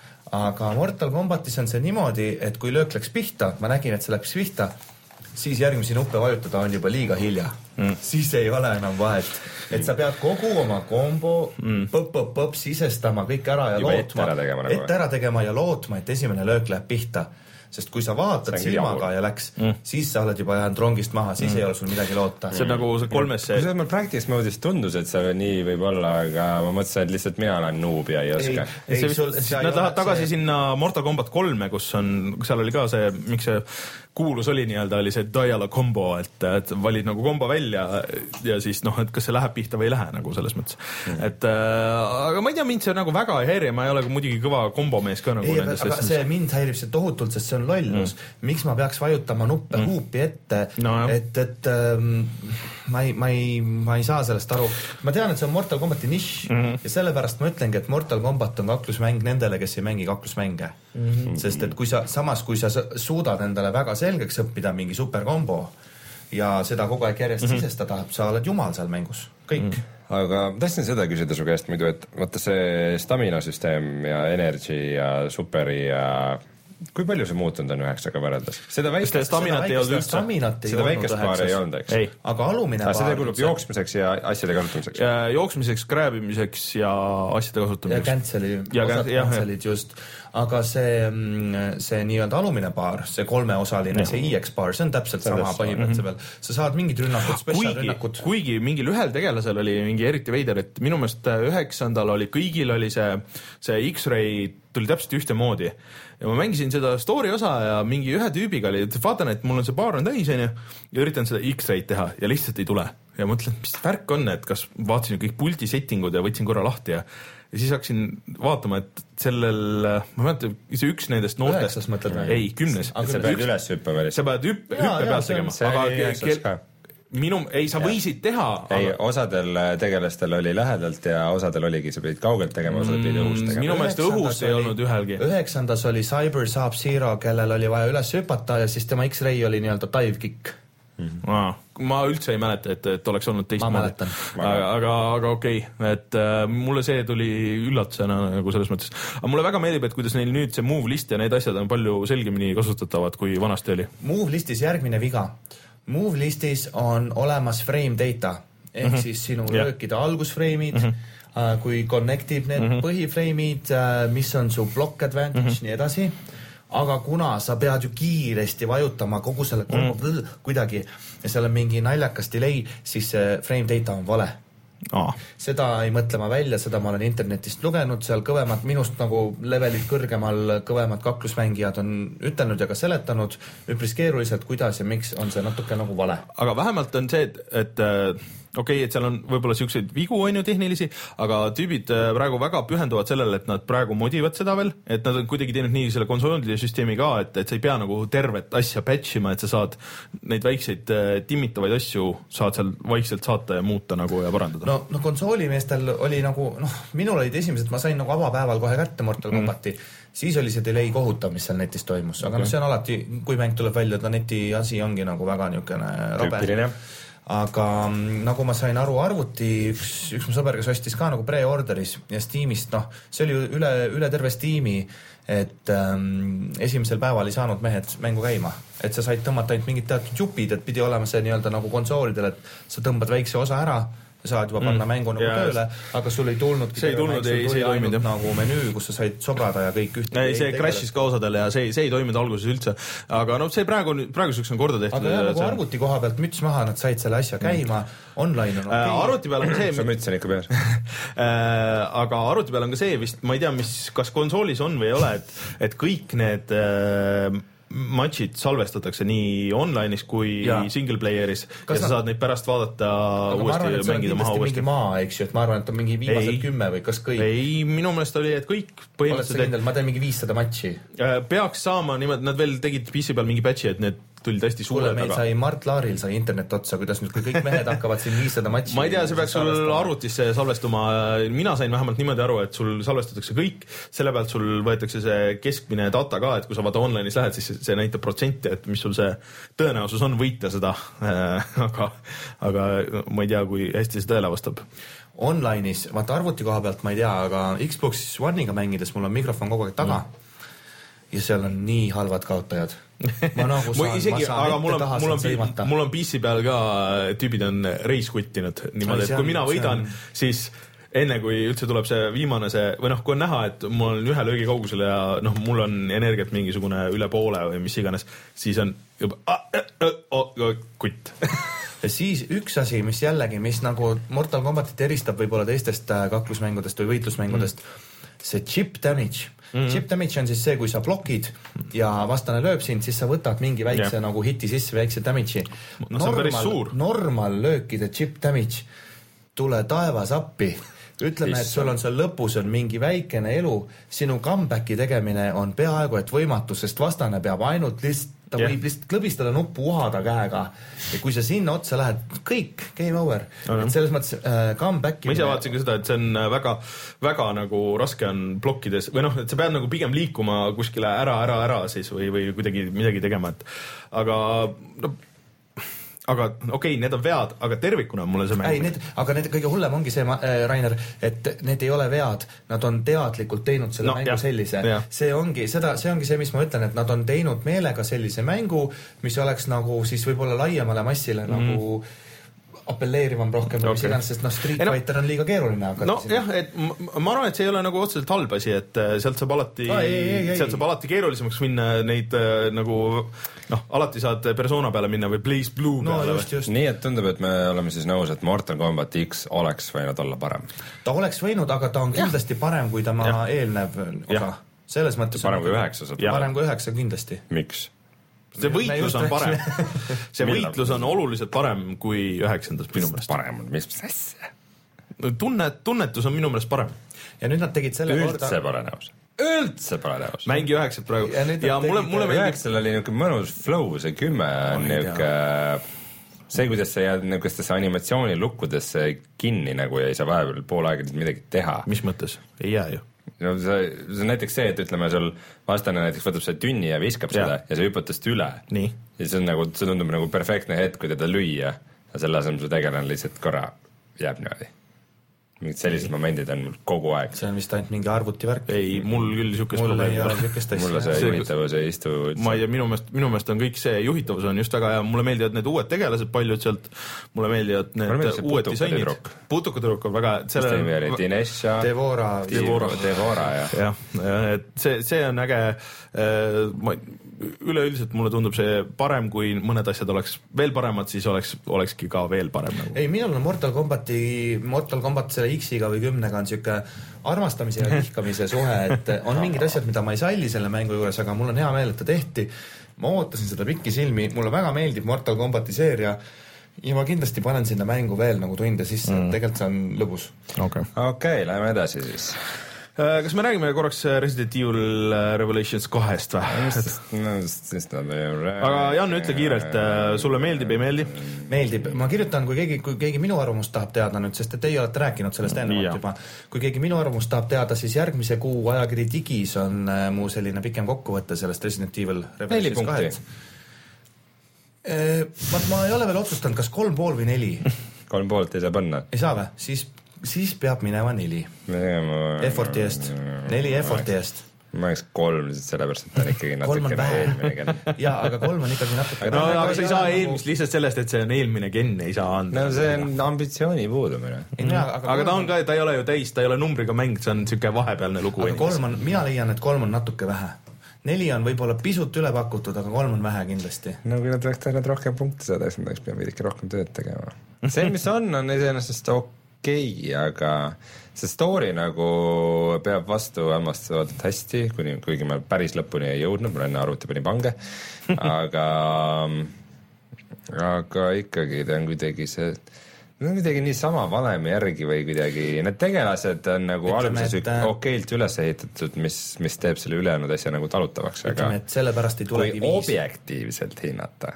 Aga Mortal Kombatis on see niimoodi, et kui löök läks pihta, ma nägin, et see läks pihta, siis järgmisi nuppe vajutada on juba liiga hilja. Mm. Siis ei ole enam vahet. Et sa pead kogu oma kombo mm. põp-põp-põp sisestama kõik ära ja juba lootma. Ette ära tegema, nagu. Ette ära tegema ja lootma, et esimene löök läheb pihta. Sest kui sa vaatad silmaga ja läks, mm. siis sa oled juba jäänud rongist maha, siis mm. ei ole sul midagi loota. See on nagu see kolmes see... Kui see meil practice mode'is tundus, et see nii võib olla, aga ma mõtlesin, et lihtsalt mina olen noob ja ei oska. Ei, ei, sul, nad lähevad tagasi see... sinna Mortal Kombat kolme, kus on, seal oli ka see, miks see kuulus oli nii-öelda, oli see dialogue combo, et, et valid nagu kombo välja ja siis noh, et kas see läheb pihta või ei lähe nagu selles mõttes. Mm. Et äh, aga ma ei tea, mind see nagu väga ei häiri, ma ei ole muidugi kõva kombomees ka nagu ei, aga sessens. See mind häirib see tohutult, sest see on lollus. Mm. Miks ma peaks vajutama nuppe mm. huupi ette, no, et, et ähm, ma, ei, ma, ei, ma ei saa sellest aru. Ma tean, et see on Mortal Kombati nišš mm. ja sellepärast ma ütlengi, et Mortal Kombat on kaklusmäng nendele, kes ei mängi kaklusmänge. Mm. Sest et kui sa, samas kui sa suudad endale väga selgeks õppida mingi superkombo ja seda kogu aeg järjest mm-hmm. sisestada, sa oled jumal seal mängus, kõik. Mm. Aga tahtsin seda küsida su käest muidu, et vaata see stamina süsteem ja energy ja superi ja kui palju see muutunud on üheksaga võrreldes? Seda väikest staminat ei olnud üldse. Seda väikest paari ei olnud, eks? Ei. Aga alumine paar... Seda kulub jooksmiseks ja asjade kasutamiseks? Ja jooksmiseks, krääbimiseks ja asjade kasutamiseks. Ja canceli, osad cancelid just. Aga see, see nii-öelda alumine paar, see kolmeosaline, see I X paar, see on täpselt see sama põhimõtteliselt veel. Mm-hmm. Sa saad mingid rünnakud, special rünnakud. Kuigi mingil ühel tegelasel oli mingi eriti veider, et minu meelest üheksandal oli, kõigil oli see, see X-ray tuli täpselt ühte moodi. Ja ma mängisin seda story osa ja mingi ühe tüübiga oli, et vaatan, et mul on see paar on täis ja üritan seda X-ray'd teha ja lihtsalt ei tule. Ja mõtlen, mis värk on, et kas vaatasin kõik pulti settingud ja võtsin korra lahti ja, ja siis hakkasin vaatama, et sellel, ma mõtlen, see üks nendest noortest, ei, kümnes. Et sa pead üles hüppama. Sa pead hüppe, hüppe pealt tegema. See oli üheksas ka. Minu, ei, sa võisid teha. Ei, aga... osadel tegelastel oli lähedalt ja osadel oligi, sa pidid kaugelt tegema, osadel pidid õhust tegema. Minu meelest õhust ei olnud ühelgi. Üheksandas oli Cyber Saab Zero, kellel oli vaja üles hüpata ja siis tema X-ray oli nii-öelda dive kick. Mm-hmm. Aa, ma üldse ei mäleta, et, et oleks olnud teist ma mäletan. Aga, aga, aga okei, okay. et äh, mulle see tuli üllatusena nagu selles mõttes. Aga mulle väga meeldib, et kuidas neil nüüd see move list ja need asjad on palju selgemini kasutatavad, kui vanasti oli. Move listis järgmine viga. Move listis on olemas frame data, ehk mm-hmm. siis sinu yeah. löökide algusframeid, mm-hmm. äh, kui connectib need mm-hmm. põhiframeid, äh, mis on su block advantage, mm-hmm. nii edasi. Aga kuna sa pead ju kiiresti vajutama kogu selle kombo mm. kuidagi ja seal on mingi naljakas delay, siis see frame data on vale. Aa. Seda ei mõtle ma välja, seda ma olen internetist lugenud, seal kõvemad, minust nagu levelid kõrgemal kõvemad kaklusmängijad on ütelnud ja ka seletanud üpris keeruliselt, kuidas ja miks on see natuke nagu vale. Aga vähemalt on see, et, et okei okay,, et seal on võib-olla siukseid vigu on ju tehnilisi, aga tüübid praegu väga pühenduvad sellele, et nad praegu modivad seda veel, et nad on kuidagi teinud nii selle konsoolide süsteemi ka, et, et sa ei pea nagu tervet asja patchima, et sa saad neid väikseid timmitavaid asju saad seal vaikselt saata ja muuta nagu ja parandada. No, no konsoolimeestel oli nagu, noh, minul olid esimesed, ma sain nagu avapäeval kohe kätte Mortal Kombati, mm. siis oli see delay kohutav, mis seal netis toimus, aga okay. noh, see on alati, kui mäng tuleb välja, ta neti asi ongi nagu väga niisugune rabe. Aga nagu ma sain aru arvuti, üks, üks mu sõber, kes ostis ka nagu pre-orderis ja Steamist, noh, see oli üle, üle terve Steami, et ähm, esimesel päeval ei saanud mehed mängu käima. Et sa said tõmmata ainult mingid teatud jupid, et pidi olema see nii-öelda nagu konsoolidel, et sa tõmbad väikse osa ära, saad juba panna mm. mängu nagu yeah. tööle, aga sul ei tulnud see ei tulnud, ei, see ei toiminud nagu menüü, kus sa said sobrada ja kõik ühte ei, see crash'is ka osadele ja see, see ei toiminud alguses üldse, aga no see praegu, praeguseks on korda tehtud. Aga jah, nagu arvuti koha pealt müts maha, nad said selle asja käima, mm. online on okay. äh, arvuti peal on see see müts on ikka peas aga arvuti peal on ka see vist, ma ei tea, mis, kas konsoolis on või ei ole, et, et kõik need äh, matšid salvestatakse nii online'is kui ja. Single playeris kas ja sa saad neid pärast vaadata aga uuesti arvan, mängida maha uuesti. Mingi maa, eks ju, et ma arvan, et on mingi viimased ei, kümme või kas kõik? Ei, minu meelest oli, et kõik põhimõtteliselt... ma teen mingi viissada matši. Peaks saama niimoodi, nad veel tegid P C peal mingi patchi, et need tulid hästi suured. Meil sai Mart Laaril sai internet otsa, kuidas nüüd, kui kõik mehed hakkavad siin viissada matši... ma ei tea, see peaks sul arvutisse salvestuma. Mina sain vähemalt niimoodi aru, et sul salvestatakse kõik, selle pealt sul võetakse see keskmine data ka, et kui sa vaata online'is lähed, siis see näitab protsenti, et mis sul see tõenäosus on võita seda, aga, aga ma ei tea, kui hästi see tõele vastab. Online'is, vaata arvuti koha pealt ma ei tea, aga Xbox One'iga mängides mul on mikrofon kogu aeg taga mm. ja seal on nii halvad kaotajad. Ma nagu saan, isegi, ma saan aga ette mul on, taha mul on, seimata. Mul on P C peal ka tüübid on reis kuttinud niimoodi, et kui mina võidan, on... siis enne kui üldse tuleb see viimane see, või noh, kui on näha, et mul on ühe löögi kaugusel ja noh, mul on energiat mingisugune üle poole või mis iganes, siis on juba ah, äh, oh, oh, kutt. Ja siis üks asi, mis jällegi, mis nagu Mortal Kombatit eristab võib-olla teistest kaklusmängudest või võitlusmängudest, mm. see chip damage. Mm-hmm. Chip damage on siis see, kui sa blokid ja vastane lööb sind, siis sa võtad mingi väikse yeah. nagu hiti sisse, väikse damage'i. No, normal, normal löökide chip damage, tule taevas appi. Ütleme, et sul on seal lõpus on mingi väikene elu, sinu comebacki tegemine on peaaegu et võimatu, sest vastane peab ainult list, ta yeah. võib lihtsalt klõbistada nuppu uhada käega ja kui sa sinna otsa lähed, kõik, game over. No, no. Et selles mõttes äh, comebacki... Ma ise vaatasin ka seda, et see on väga, väga nagu raske on blokkides, või noh, et sa pead nagu pigem liikuma kuskile ära, ära, ära siis või, või kuidagi midagi tegema, et aga no, aga okei, okay, need on vead, aga tervikuna mulle see mäng... Ei, need, aga need kõige hullem ongi see, äh, Rainer, et need ei ole vead, nad on teadlikult teinud selle no, mängu jah, sellise. Jah. See ongi, seda, see ongi see, mis ma ütlen, et nad on teinud meelega sellise mängu, mis oleks nagu siis võib-olla laiemale massile mm. nagu apelleerivam rohkem okay. või sest noh, Street no, Fighter on liiga keeruline. No jah, et ma arvan, et see ei ole nagu otseselt halb asi, et sealt saab alati, oh, ei, ei, ei, sealt saab alati keerulisemaks minna neid nagu, noh, alati saad Persona peale minna või Blaze Blue no, peale. Just, just. Nii, et tundub, et me oleme siis nõus, et Mortal Kombat X oleks võinud olla parem. Ta oleks võinud, aga ta on kindlasti ja. Parem kui tema ja. Eelnev osa. Selles mõttes parem kui üheksa. Parem kui üheksa kindlasti. Miks? See võitlus on parem. See võitlus on oluliselt parem kui üheksandas minu meelest. Parem on, mis asja? Tunne, tunnetus on minu meelest parem. Ja nüüd nad tegid selle üldse korda... pareneus. Üldse pareneus. Mängi üheksat praegu. Ja, ja mulle, mulle üheksal oli niuke mõnus flow, see kümme on niuke... See, kuidas sa jääd niukestesse animatsioonilukkudesse kinni nagu ja ei saa vahepeal pool aega midagi teha. Mis mõttes? Ei jää ju. No see, see on näiteks see, et ütleme sul vastane näiteks võtab see tünni ja viskab ja. Seda ja sa hüpatast üle. Nii. Ja see on nagu, see tundub nagu perfektne hetk, kui teda lüüa ja selle asemel su tegelane lihtsalt korra jääb niimoodi. Mingid sellised momendid on kogu aeg. See on vist ainult mingi arvutivärk. Ei, mul küll siukest probleemi. Mulle see juhitavus ei istu. Ma ei tea, minu meelest, minu meelest on kõik see juhitavus on just väga hea. Mulle meeldivad need uued tegelased paljud sealt. Mulle meeldivad need uued disainid. Putukatõruk on väga... Selle... Mis teimi oli? Dinesha? Devora. Devora, Devora, jah. jah, et see, see on äge... Ma üleüldiselt mulle tundub see parem, kui mõned asjad oleks veel paremad, siis oleks, olekski ka veel parem nagu. Ei, minul on Mortal Combati, Mortal Combat selle X-iga või kümnega on siuke armastamise ja vihkamise suhe, et on mingid asjad, mida ma ei salli selle mängu juures, aga mul on hea meel, et ta tehti. Ma ootasin seda pikki silmi, mulle väga meeldib Mortal Combati seeria ja ma kindlasti panen sinna mängu veel nagu tunde sisse, mm. tegelikult see on lõbus. Okei, okay. okay, läheme edasi siis. Kas me räägime korraks Resident Evil Revelations kahest või? No, aga Jan, ütle kiirelt, sulle meeldib, ei meeldi? Meeldib. Ma kirjutan, kui keegi, kui keegi minu arvamust tahab teada nüüd, sest et teie olete rääkinud sellest ennevalt juba. Kui keegi minu arvamust tahab teada, siis järgmise kuu ajakiri Digis on mu selline pikem kokkuvõte sellest Resident Evil Revelations kahest. Ma, ma ei ole veel otsustanud, kas kolm pool või neli. Kolm poolt ei saa panna? Ei saa või? Siis siis peab minema neli. Efforti eest. Neli efforti eest. Ma oleks kolm, sellepärast, et ta on ikkagi natuke eelmine gen. Jaa, aga kolm on ikkagi natuke. No, aga sa ei saa eelmist lihtsalt sellest, et see on eelmine gen, ei saa anda. No see on ambitsiooni puudumine. Aga ta on ka, ta ei ole ju täis, ta ei ole numbriga mäng, see on siuke vahepealne lugu. Aga kolm on, mina leian, et kolm on natuke vähe. Neli on võib-olla pisut üle pakutud, aga kolm on vähe kindlasti. No kui nad oleks tahtnud rohkem punkte saada, siis nad oleks pidanud veidike rohkem tööd tegema. See, mis on, on iseenesest okei, okei, aga see story nagu peab vastu hämmastavalt hästi, kuni, kuigi ma päris lõpuni ei jõudnud, mul enne arvuti pani pange, aga aga ikkagi ta on kuidagi see no midagi nii sama valemi järgi või kuidagi, need tegelased on nagu alguses et... okeilt üles ehitatud, mis, mis teeb selle ülejäänud asja nagu talutavaks, aga ütleme, et sellepärast ei tulegi kui objektiivselt hinnata.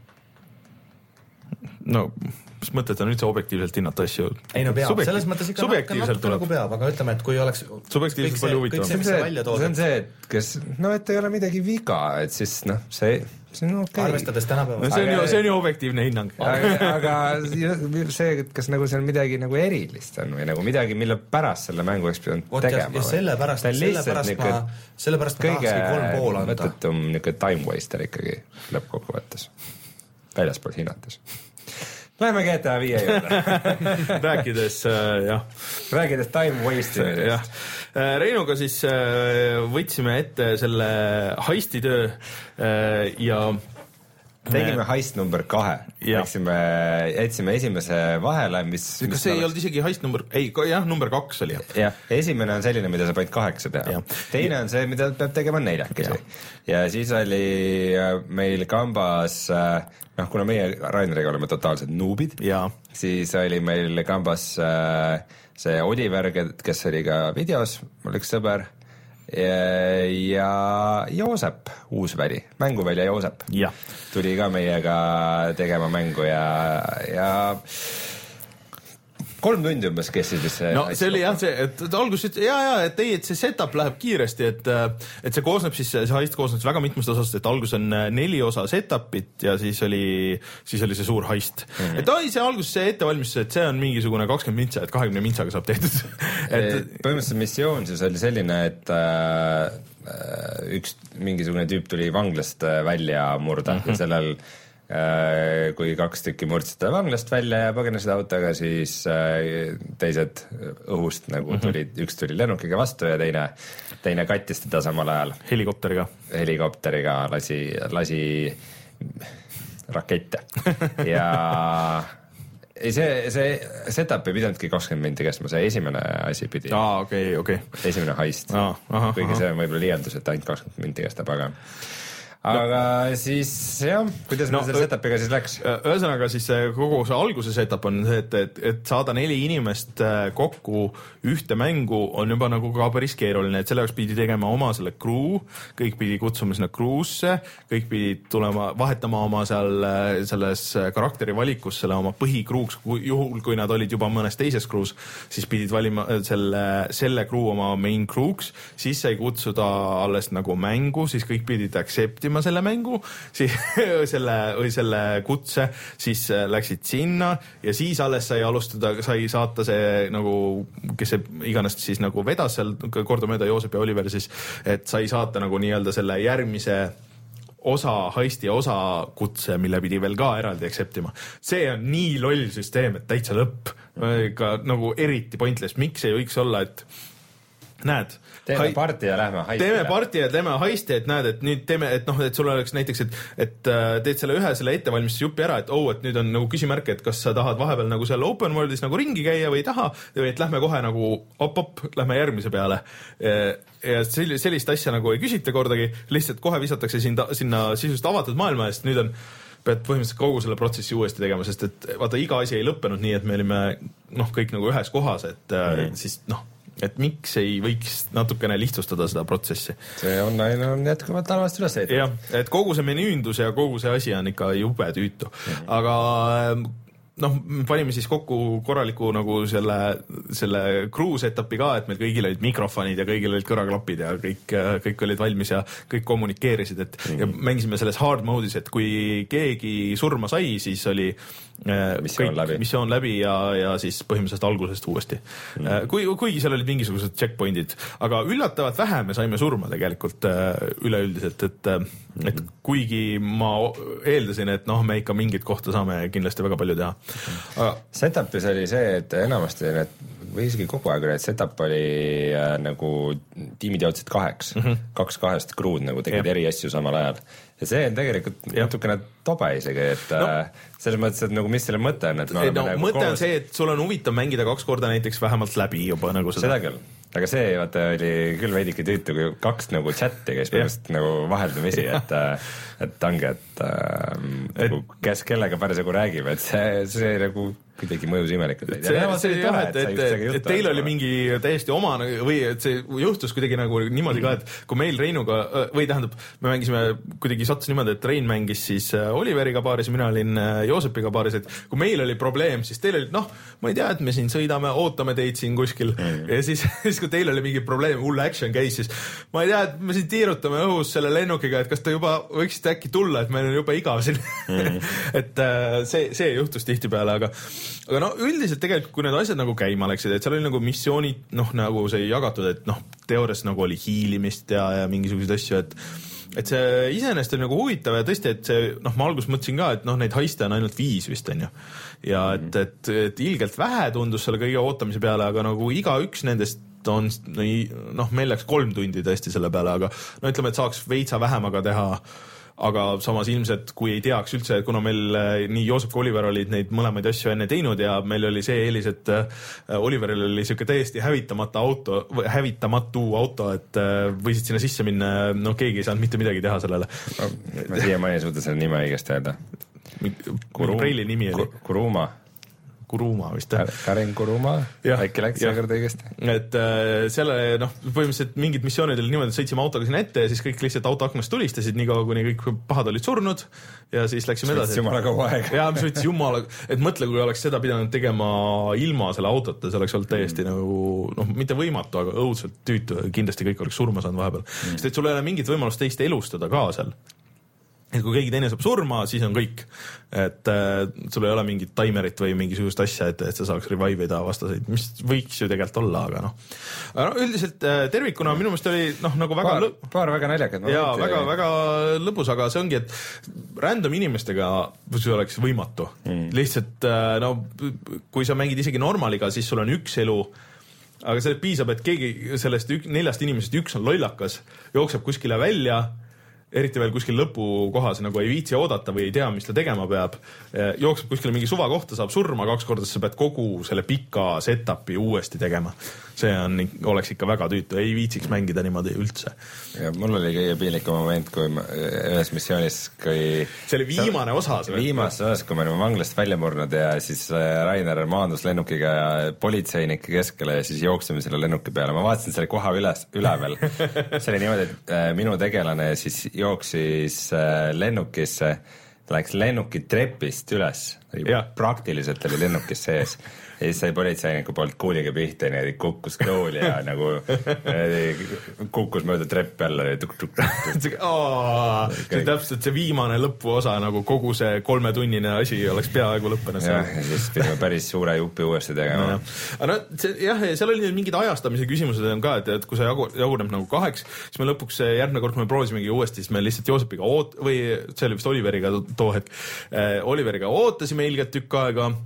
No mis mõtted on üldse objektiivselt hinnata asju? Ei no peab, selles mõttes ikka natuke nagu peab, aga ütleme, et kui oleks subjektiivselt palju huvitav. See, see, see on see, et kes, no et ei ole midagi viga, et siis noh, see, see on okei. Arvestades tänapäeva. No see on ju, see on ju objektiivne hinnang. Aga, aga see, et kas nagu see on midagi nagu erilist on või nagu midagi, mille pärast selle mängu eks pidanud tegema. Ja sellepärast, sellepärast ma, sellepärast ma tahakski kolm pool anda. Mõttetum niisugune time waster ikkagi lõppkokkuvõttes. Väljaspool hinnates. Läheme G T A viie juurde. Rääkides, jah. Rääkides time wasting'ist. Reinuga siis võtsime ette selle heistitöö ja tegime heist number kahe. Läksime, jätsime esimese vahele, mis... Kas mis see ei olnud isegi heist number... Ei, jah, number kaks oli. Jah, esimene on selline, mida sa panid kaheksa teha. Teine on see, mida peab tegema neljakesi. Ja siis oli meil kambas... noh, kuna meie Raineriga oleme totaalsed noobid, siis oli meil kambas see Oliver, kes oli ka videos, mul üks sõber, ja Joosep, Uusväli, mänguvälja Joosep ja. Tuli ka meiega tegema mängu ja, ja kolm tundi umbes kessis vist see. No see oli jah, see, et, et alguses ütles, jaa, jaa, et ei, et see setup läheb kiiresti, et, et see koosneb siis, see heist koosneb väga mitmest osast, et algus on neli osa setupit ja siis oli, siis oli see suur heist. Mm-hmm. Et oi, see algus, see ettevalmistus, et see on mingisugune kakskümmend mintsa, et kahekümne mintsaga saab tehtud. et... Põhimõtteliselt missioon siis oli selline, et äh, üks mingisugune tüüp tuli vanglast välja murda mm-hmm. ja sellel kui kaks tükki murdsid vanglast välja ja põgenesid autoga, siis teised õhust nagu tulid, üks tuli lennukiga vastu ja teine, teine kattis teda samal ajal. Helikopteriga. Helikopteriga lasi, lasi rakette. Ja ei, see, see setup ei pidanudki kakskümmend minti kestma, see esimene asi pidi. Aa, okei, okei. Esimene heist. Aa, aha, kuigi aha. see on võib-olla liialdus, et ainult kakskümmend minti kestab, aga... aga no. Siis jah, kuidas no, meil selle setupiga siis läks? Ühesõnaga siis kogu see alguse setup on see, et, et, et saada neli inimest kokku ühte mängu on juba nagu ka päris keeruline, et selle jaoks pidi tegema oma selle crew, kõik pidi kutsuma sinna crew'sse, kõik pidi tulema, vahetama oma seal selles karakteri valikus selle oma põhicrew'ks, juhul kui nad olid juba mõnes teises crew's, siis pidid valima selle, selle crew oma main crew'ks, siis sai kutsuda alles nagu mängu, siis kõik pidid acceptima selle mängu, siis selle, või selle kutse, siis läksid sinna ja siis alles sai alustada, sai saata see nagu, kes see iganes siis nagu vedas seal kordamööda Joosep ja Oliver siis, et sai saata nagu nii-öelda selle järgmise osa, heisti osa kutse, mille pidi veel ka eraldi acceptima. See on nii loll süsteem, et täitsa lõpp. Ka nagu eriti pointless. Miks ei võiks olla, et näed, teeme hai... parti ja lähme heisti. teeme parti ja teeme heisti, et näed, et nüüd teeme, et noh, et sul oleks näiteks, et, et teed selle ühe selle ettevalmistuse jupi ära, et oh, et nüüd on nagu küsimärk, et kas sa tahad vahepeal nagu seal open world'is nagu ringi käia või ei taha, või et lähme kohe nagu op-op, lähme järgmise peale. Ja sellist asja nagu ei küsita kordagi, lihtsalt kohe visatakse sinna, sinna sisust avatud maailma, sest nüüd on pead põhimõtteliselt kogu selle protsessi uuesti tegema, sest et vaata, iga asi ei lõppenud nii, et me olime noh, kõik nagu ühes kohas, et mm. siis noh, et miks ei võiks natukene lihtsustada seda protsessi. See online on jätkuvalt halvasti üles ehitatud. Jah, et kogu see menüündus ja kogu see asi on ikka jube tüütu. Mm-hmm. Aga noh, me panime siis kokku korraliku nagu selle, selle crew setup'i ka, et meil kõigil olid mikrofonid ja kõigil olid kõrvaklapid ja kõik, kõik olid valmis ja kõik kommunikeerisid, et mm-hmm. ja mängisime selles hard mode'is, et kui keegi surma sai, siis oli missioon läbi, missioon läbi ja, ja siis põhimõtteliselt algusest uuesti. Mm. Kui, kuigi seal olid mingisugused checkpointid, aga üllatavalt vähe me saime surma tegelikult üleüldiselt, et, et kuigi ma eeldasin, et noh, me ikka mingit kohta saame kindlasti väga palju teha. Aga... Setupis oli see, et enamasti need, või isegi kogu aeg oli, et setup oli äh, nagu tiimid jaotasid kaheks, mm -hmm. kaks kahest crew'd nagu tegid ja. eri asju samal ajal. Ja see on tegelikult ja. natukene tobe isegi, et no. äh, selles mõttes, et nagu mis selle mõte on, et no, nagu mõte koos... on see, et sul on huvitav mängida kaks korda näiteks vähemalt läbi juba nagu seda. Seda küll, aga see vaata oli küll veidike tüütu, kui kaks nagu chati käis põhimõtteliselt nagu vaheldumisi, et et ongi, et äh, et... kes kellega parasjagu räägib, et see, see nagu kuidagi mõjus imelikult. See, see, see jah, et, et, et, et teil oli mingi täiesti oma või et see juhtus kuidagi nagu niimoodi ka, et kui meil Reinuga, või tähendab, me mängisime kuidagi sattus niimoodi, et Rein mängis siis Oliveriga paaris ja mina olin Joosepiga paaris, et kui meil oli probleem, siis teil oli, noh, ma ei tea, et me siin sõidame, ootame teid siin kuskil mm. ja siis, siis kui teil oli mingi probleem, hull action käis, siis ma ei tea, et me siin tiirutame õhus selle lennukiga, et kas ta juba võiksite äkki tulla, et meil on juba igav siin mm. et see, see juhtus tihtipeale, aga aga no üldiselt tegelikult, kui need asjad nagu käima läksid, et seal oli nagu missioonid, noh, nagu see jagatud, et noh, teoorias nagu oli hiilimist ja, ja mingisuguseid asju, et et see iseenesest oli nagu huvitav ja tõesti, et see, noh, ma alguses mõtlesin ka, et noh, neid haiste on ainult viis vist, on ju. Ja et, et, et ilgelt vähe tundus selle kõige ootamise peale, aga nagu iga üks nendest on, noh, meil läks kolm tundi tõesti selle peale, aga no ütleme, et saaks veitsa vähemaga teha, aga samas ilmselt, kui ei teaks üldse, et kuna meil nii Joosep kui Oliver olid neid mõlemaid asju enne teinud ja meil oli see eelis, et Oliveril oli siuke täiesti hävitamata auto, hävitamatu auto, et võisid sinna sisse minna, no keegi ei saanud mitte midagi teha sellele. No, ma siiamaani ei suuda selle nime õigesti öelda. Preili nimi oli? Kuruma. Kuruma vist. Karen Kuruma, äkki läks see kord õigesti. Et äh, selle, noh, põhimõtteliselt mingid missioonid olid niimoodi, et sõitsime autoga sinna ette ja siis kõik lihtsalt auto aknast tulistasid nii kaua, kuni kõik pahad olid surnud ja siis läksime edasi. Mis võttis jumala kaua aega. Ja, mis võttis jumala, et mõtle, kui oleks seda pidanud tegema ilma selle autota, see oleks olnud täiesti mm. nagu, noh, mitte võimatu, aga õudselt tüütu, kindlasti kõik oleks surma saanud vahepeal. Mm. Sest et sul ei ole mingit võimalust teist elustada ka seal. Et kui keegi teine saab surma, siis on kõik. Et äh, sul ei ole mingit timerit või mingisugust asja, et, et sa saaks revive ida vastaseid, mis võiks ju tegelikult olla, aga noh. Aga no, üldiselt äh, tervikuna minu meelest oli noh, nagu väga... Paar, lõ... paar väga naljakad. Jaa, väga, väga lõbus, aga see ongi, et random inimestega see oleks võimatu. Mm. Lihtsalt, äh, no, kui sa mängid isegi normaliga, siis sul on üks elu, aga see piisab, et keegi sellest ük, neljast inimesest üks on lollakas, jookseb kuskile välja, eriti veel kuskil lõpukohas nagu ei viitsi oodata või ei tea, mis ta tegema peab, jookseb kuskile mingi suva kohta, saab surma kaks korda, sa pead kogu selle pika setupi uuesti tegema. See on, oleks ikka väga tüütu, ei viitsiks mängida niimoodi üldse. Ja mul oli kõige piinlikum moment, kui ma ühes missioonis, kui... See oli viimane osa. Viimase osas, kui me olime vanglast välja murnud ja siis Rainer maandus lennukiga ja politseinike keskele ja siis jooksime selle lennuki peale. Ma vaatasin selle koha üles, ülevel. See oli niimoodi, et minu tegelane siis jooksis lennukisse, läks lennuki trepist üles, praktiliselt oli lennukis sees ja siis sai politseiniku poolt kuuliga pihta ja kukkus kõoli ja nagu kukkus mööda treppi alla ja tuk-tuk. See on täpselt see viimane lõpuosa, nagu kogu see kolmetunnine asi oleks peaaegu lõppenud. Ja, ja siis pidime päris suure jupi uuesti tegema. Aga no, see, jah, seal oli mingid ajastamise küsimused on ka, et, et kui sa jaguneb nagu kaheks, siis me lõpuks järgmine kord, kui me proovisimegi uuesti, siis me lihtsalt Joosepiga oot-, või see oli vist Oliveriga too hetk, Oliveriga ootasime ilgelt tükk aega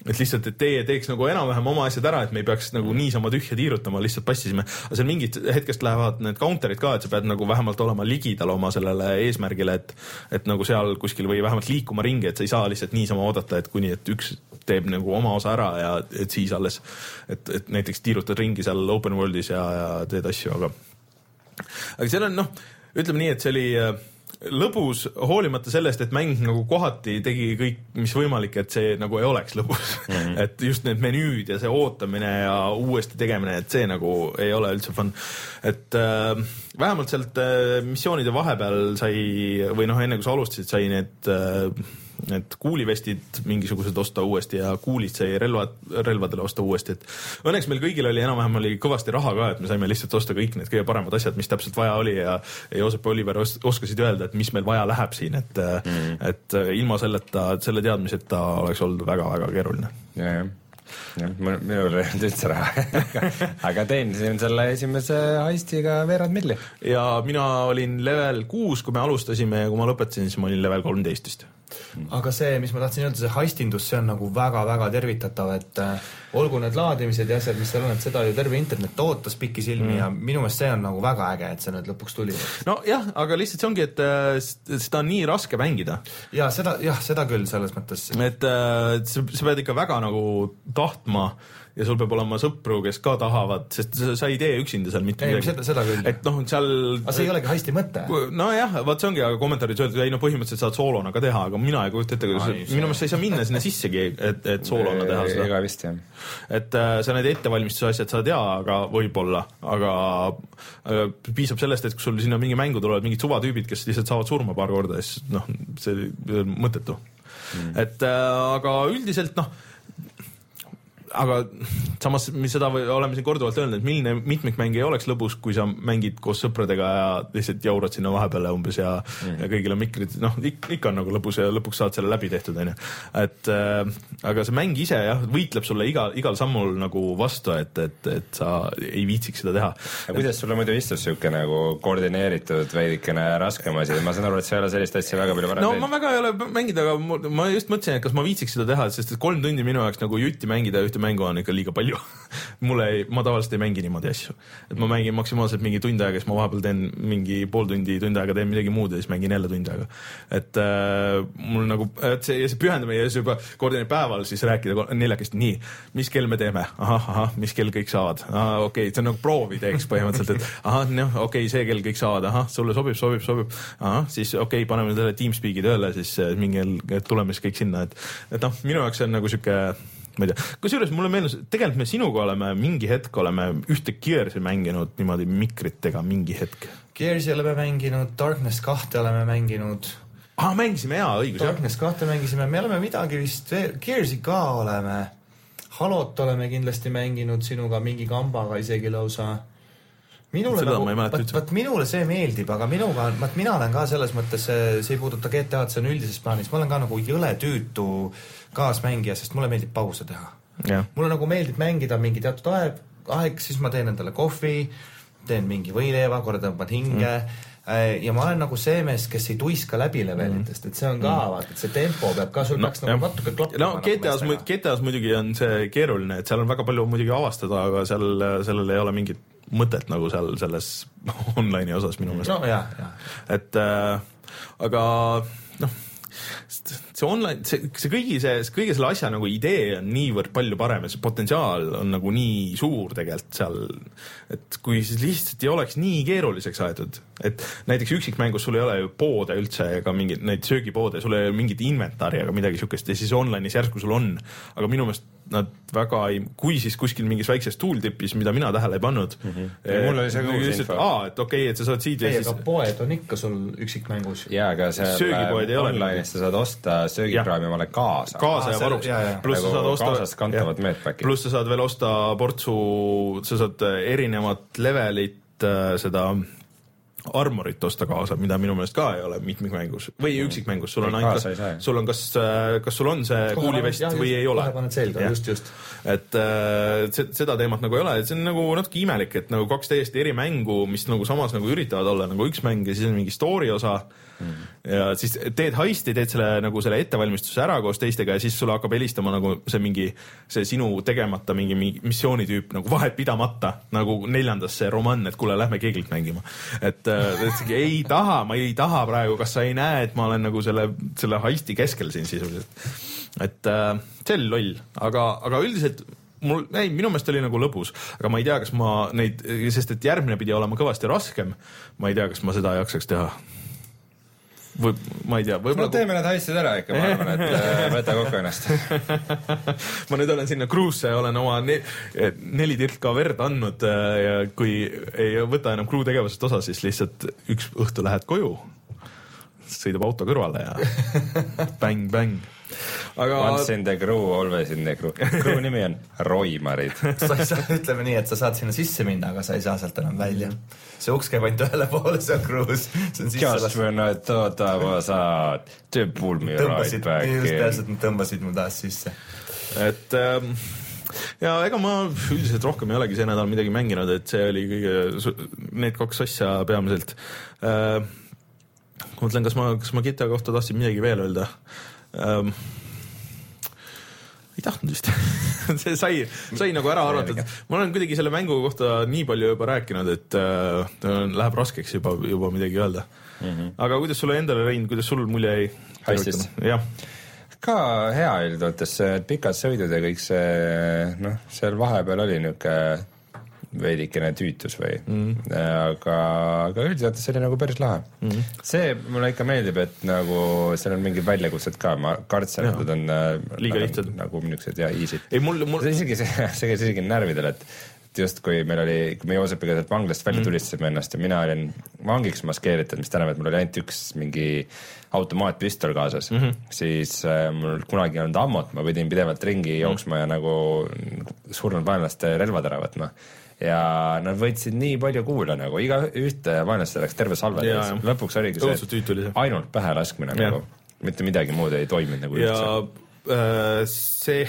et lihtsalt, et teie teeks nagu enam-vähem oma asjad ära, et me ei peaks nagu niisama tühja tiirutama, lihtsalt passisime. Aga seal mingid hetkest lähevad need counterid ka, et sa pead nagu vähemalt olema ligidal oma sellele eesmärgile, et, et nagu seal kuskil või vähemalt liikuma ringi, et sa ei saa lihtsalt niisama oodata, et kuni, et üks teeb nagu oma osa ära ja et siis alles, et, et näiteks tiirutad ringi seal open world'is ja, ja teed asju, aga aga seal on, noh, ütleme nii, et see oli lõbus hoolimata sellest, et mäng nagu kohati tegi kõik, mis võimalik, et see nagu ei oleks lõbus. Mm-hmm. Et just need menüüd ja see ootamine ja uuesti tegemine, et see nagu ei ole üldse fun. Et äh, vähemalt sealt äh, missioonide vahepeal sai, või noh, enne kui sa alustasid, sai need äh, need kuulivestid mingisugused osta uuesti ja kuulid sai relvad, relvadele osta uuesti, et õnneks meil kõigil oli enam-vähem oli kõvasti raha ka, et me saime lihtsalt osta kõik need kõige paremad asjad, mis täpselt vaja oli ja Joosep ja Oliver os oskasid öelda, et mis meil vaja läheb siin, et mm. et ilma selleta, selle teadmiseta oleks olnud väga-väga keeruline. Ja, ja. Ja, minul ei olnud üldse raha aga teenisin selle esimese heistiga veerand milli. Ja mina olin level kuus, kui me alustasime ja kui ma lõpetasin, siis ma olin level kolmteist. Aga see, mis ma tahtsin öelda, see heistindus, see on nagu väga-väga tervitatav, et äh, olgu need laadimised ja asjad, mis seal on, et seda ju terve internet ootas pikki silmi mm. ja minu meelest see on nagu väga äge, et see nüüd lõpuks tuli. No jah, aga lihtsalt see ongi, et äh, seda on nii raske mängida. Ja seda, jah, seda küll selles mõttes. Et äh, sa, sa pead ikka väga nagu tahtma ja sul peab olema sõpru, kes ka tahavad, sest sa, sa ei tee üksinda seal mitte midagi. Seda, seda küll. Et noh, seal... Aga see ei olegi heisti mõte. No jah, vaat see ongi, aga kommentaarid öeldud, ei no põhimõtteliselt saad soolona ka teha, aga mina ei kujuta ette, kuidas minu meelest sa ei saa minna sinna sissegi, et, et soolona teha seda. Ega vist, jah. Et äh, sa need ettevalmistuse asjad saad teha, aga võib-olla, aga äh, piisab sellest, et kui sul sinna mingi mängu tulevad mingid suvatüübid, kes lihtsalt saavad surma paar korda, siis noh, see on mõttetu. Mm. Et äh, aga üldiselt noh, aga samas me seda või, oleme siin korduvalt öelnud, et milline mitmikmäng ei oleks lõbus, kui sa mängid koos sõpradega ja lihtsalt jaurad sinna vahepeale umbes ja, mm. ja kõigil on mikrid, noh ik, ikka on nagu lõbus ja lõpuks saad selle läbi tehtud, on ju. Et äh, aga see mäng ise jah, võitleb sulle iga, igal sammul nagu vastu, et, et, et sa ei viitsiks seda teha. Ja kuidas sulle muidu istus siuke nagu koordineeritud veidikene raskem asi? Ma saan aru, et sa ei ole sellist asja väga palju varem no ma väga ei ole mängida, aga ma just mõtlesin, et kas ma viitsiks seda teha, sest et kolm tundi minu jaoks nagu jutti mängida ühte mängu on ikka liiga palju. Mulle ei, ma tavaliselt ei mängi niimoodi asju. Et ma mängin maksimaalselt mingi tund aega, siis ma vahepeal teen mingi pool tundi, tund aega teen midagi muud ja siis mängin jälle tund aega. Et äh, mul nagu, et see, see pühendamine ja see juba koordineerib päeval siis rääkida neljakesti, nii, mis kell me teeme? Ahah, ahah, mis kell kõik saavad? Ahah, okei, okay, see on nagu proovi teeks põhimõtteliselt, et ahah, noh, okei, okay, see kell kõik saavad, ahah, sulle sobib, sobib, sobib, ahah, siis okei okay,, paneme selle Teamspeaki tööle, siis mingil tuleme siis kõik sinna, et, et noh, minu jaoks on nagu siuke ma ei tea, kusjuures mulle meenus, tegelikult me sinuga oleme mingi hetk oleme ühte Gearsi mänginud niimoodi mikritega mingi hetk. Gearsi oleme mänginud, Darkness kahte oleme mänginud. Ah, mängisime, jaa, õigus. Darkness kahte mängisime, me oleme midagi vist, Gearsi ka oleme, Halot oleme kindlasti mänginud sinuga mingi kambaga isegi lausa. Minule, nagu, pat, pat minule see meeldib, aga minuga, mat mina olen ka selles mõttes, see, see ei puuduta G T A-d, see on üldises plaanis, ma olen ka nagu jõle tüütu kaasmängija, sest mulle meeldib pause teha. Ja. Mulle nagu meeldib mängida mingi teatud aeg, aeg, siis ma teen endale kohvi, teen mingi võileiva, korda tõmban hinge mm. ja ma olen nagu see mees, kes ei tuiska läbi levelitest, et see on ka, mm. vaat, et see tempo peab ka, sul no, peaks nagu natuke kloppima. No G T A-s, G T A-s muidugi on see keeruline, et seal on väga palju muidugi avastada, aga seal, sellel ei ole mingit mõtet nagu seal selles online'i osas minu meelest. No jah, jah. Et äh, aga noh, see online, see, see kõigi see, kõige selle asja nagu idee on niivõrd palju parem ja see potentsiaal on nagu nii suur tegelikult seal, et kui siis lihtsalt ei oleks nii keeruliseks aetud, et näiteks üksikmängus sul ei ole ju poode üldse ega mingit neid söögipoode, sul ei ole mingit inventari ega midagi siukest ja siis online'is järsku sul on, aga minu meelest nad väga ei, kui siis kuskil mingis väikses tooltipis, mida mina tähele ei pannud mm. -hmm. Ja mul oli see ka uus info. Aa, et okei, okay, et sa saad siid ja siis... Aga poed on ikka sul üksikmängus. Jaa, aga see online'is sa saad osta söögikraami omale kaasa. Kaasa ja varuks. Pluss sa saad osta... Kaasas kantavad meetpäkid. Pluss sa saad veel osta portsu, sa saad erinevat levelit seda... armorit osta kaasa, mida minu meelest ka ei ole mitmikmängus või üksikmängus, sul on ainult, sul on kas, kas sul on see kuulivest jah, või just, ei ole. Kohe paned selga, just, just. Et äh, seda teemat nagu ei ole, et see on nagu natuke imelik, et nagu kaks täiesti eri mängu, mis nagu samas nagu üritavad olla nagu üks mäng ja siis on mingi story osa mm. ja siis teed heisti, teed selle nagu selle ettevalmistuse ära koos teistega ja siis sulle hakkab helistama nagu see mingi, see sinu tegemata mingi, mingi missioonitüüp nagu vahet pidamata nagu neljandas see roman, et kuule, lähme keeglilt mängima. Et, et ei taha, ma ei taha praegu, kas sa ei näe, et ma olen nagu selle, selle heisti keskel siin sisuliselt. Et see oli loll, aga, aga üldiselt mul, ei, minu meelest oli nagu lõbus, aga ma ei tea, kas ma neid, sest et järgmine pidi olema kõvasti raskem, ma ei tea, kas ma seda jaksaks teha. Või, ma ei tea, võib-olla... No teeme need haistid ära ikka, ma arvan, et võta kokku ennast. ma nüüd olen sinna kruusse ja olen oma ne neli tilka verd andnud ja kui ei võta enam kruu tegevusest osa, siis lihtsalt üks õhtu lähed koju, sõidab auto kõrvale ja bäng, bäng. Aga... Once in the crew, always in the crew. Crew nimi on Roimarid. sa ei saa, ütleme nii, et sa saad sinna sisse minna, aga sa ei saa sealt enam välja. See uks käib ainult ühele poole, see on cruise. See on Just las... when I thought I was out, they pulled me tõmbasid, right back in. Just täpselt, nad tõmbasid mu taas sisse. Et ähm, ja ega ma üldiselt rohkem ei olegi see nädal midagi mänginud, et see oli kõige, need kaks asja peamiselt. Äh, mõtlen, kas ma, kas ma G T A kohta tahtsin midagi veel öelda. Um, ei tahtnud vist see sai, sai nagu ära arvatud. Ma olen kuidagi selle mängu kohta nii palju juba rääkinud, et uh, läheb raskeks juba, juba midagi öelda. Mm-hmm. Aga kuidas sulle endale, Rein, kuidas sul mulje ei? Haistist? Jah. Ka hea üldootes, pikad sõidud ja kõik see, noh, seal vahepeal oli niuke veidikene tüütus või mm. aga, aga üldiselt see oli nagu päris lahe mm. see mulle ikka meeldib, et nagu seal on mingid väljakutsed ka, ma kartsen, et nad on liiga lihtsad nagu niisugused ja easy. Ei, mul, mul... see isegi, see, see käis isegi närvidel, et just kui meil oli, kui me Joosepiga sealt vanglast välja mm. tulistasime ennast ja mina olin vangiks maskeeritud, mis tähendab, et mul oli ainult üks mingi automaatpistol kaasas, mm -hmm. siis äh, mul kunagi on ammut, ma pidin pidevalt ringi mm. jooksma ja nagu surnud vaenlaste relvad ära võtma. Ja nad võtsid nii palju kuule nagu, iga ühte vaenlaste läks terve salve. Lõpuks oligi see ainult pähe laskmine nagu, mitte midagi muud ei toiminud nagu ja äh, see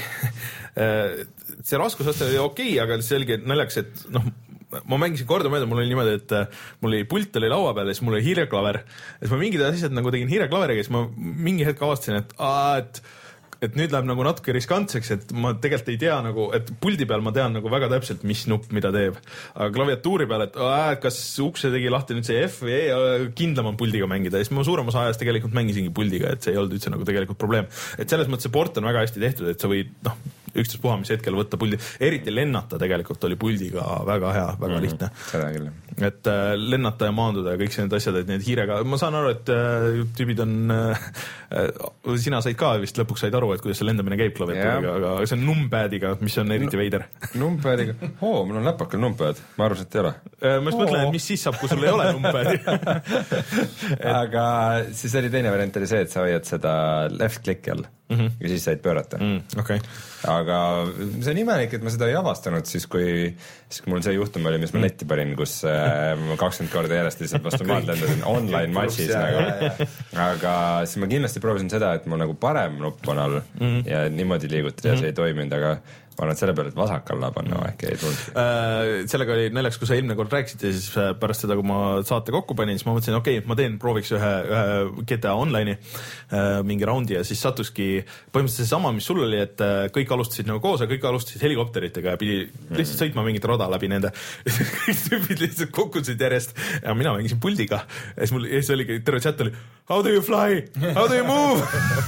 äh, see raskusaste oli okei, aga see oligi naljaks, et noh, ma mängisin korda mööda, mul oli niimoodi, et mul oli pult oli laua peal ja siis mul oli hiireklaver. Et ma mingid asjad nagu tegin hiireklaveriga, siis ma mingi hetk avastasin, et aa, et et nüüd läheb nagu natuke riskantseks, et ma tegelikult ei tea nagu, et puldi peal ma tean nagu väga täpselt, mis nupp mida teeb. Aga klaviatuuri peal, et aa, kas ukse tegi lahti nüüd see F või E, kindlam on puldiga mängida. Ja siis ma suurem osa ajast tegelikult mängisingi puldiga, et see ei olnud üldse nagu tegelikult probleem. Et selles mõttes see port on väga hästi tehtud, et sa võid, noh, ükstas puha, mis hetkel võtta puldi. Eriti lennata tegelikult oli puldiga väga hea, väga mm-hmm. lihtne. Seda küll. Et äh, lennata ja maanduda ja kõik see need asjad, et need hiirega, ma saan aru, et äh, tüübid on äh, sina said ka vist lõpuks said aru, et kuidas see lendamine käib klaviatuuriga, aga see on numpadiga, mis on eriti no, veider. Numpadiga? Oo, mul on läpakal numpad. Ma arvasin, et ei ole. Ma just mõtlen, et mis siis saab, kui sul ei ole numpadi. et... Aga siis oli teine variant oli see, et sa hoiad seda left click'i all mm -hmm. ja siis said pöörata. Mm, okay. Aga see on imelik, et ma seda ei avastanud siis, kui, siis kui mul see juhtum oli, mis ma netti panin, kus ma kakskümmend korda järjest lihtsalt vastu maad lendasin online matchis nagu. Aga siis ma kindlasti proovisin seda, et mul nagu parem nupp on all mm -hmm. ja niimoodi liigutada ja see ei toiminud, aga ma arvan, et selle peale, et vasak alla panna no, äkki ei tulnud. Äh, sellega oli neljaks, kui sa eelmine kord rääkisid ja siis pärast seda, kui ma saate kokku panin, siis ma mõtlesin, okei, okay, ma teen, prooviks ühe, ühe G T A online'i äh, mingi raundi ja siis sattuski põhimõtteliselt see sama, mis sul oli, et äh, kõik alustasid nagu koos ja kõik alustasid helikopteritega ja pidi lihtsalt sõitma mingit rada läbi nende. Kõik tüübid lihtsalt kukkusid järjest ja mina mängisin puldiga ja siis mul ja siis oligi, terve chat oli how do you fly, how do you move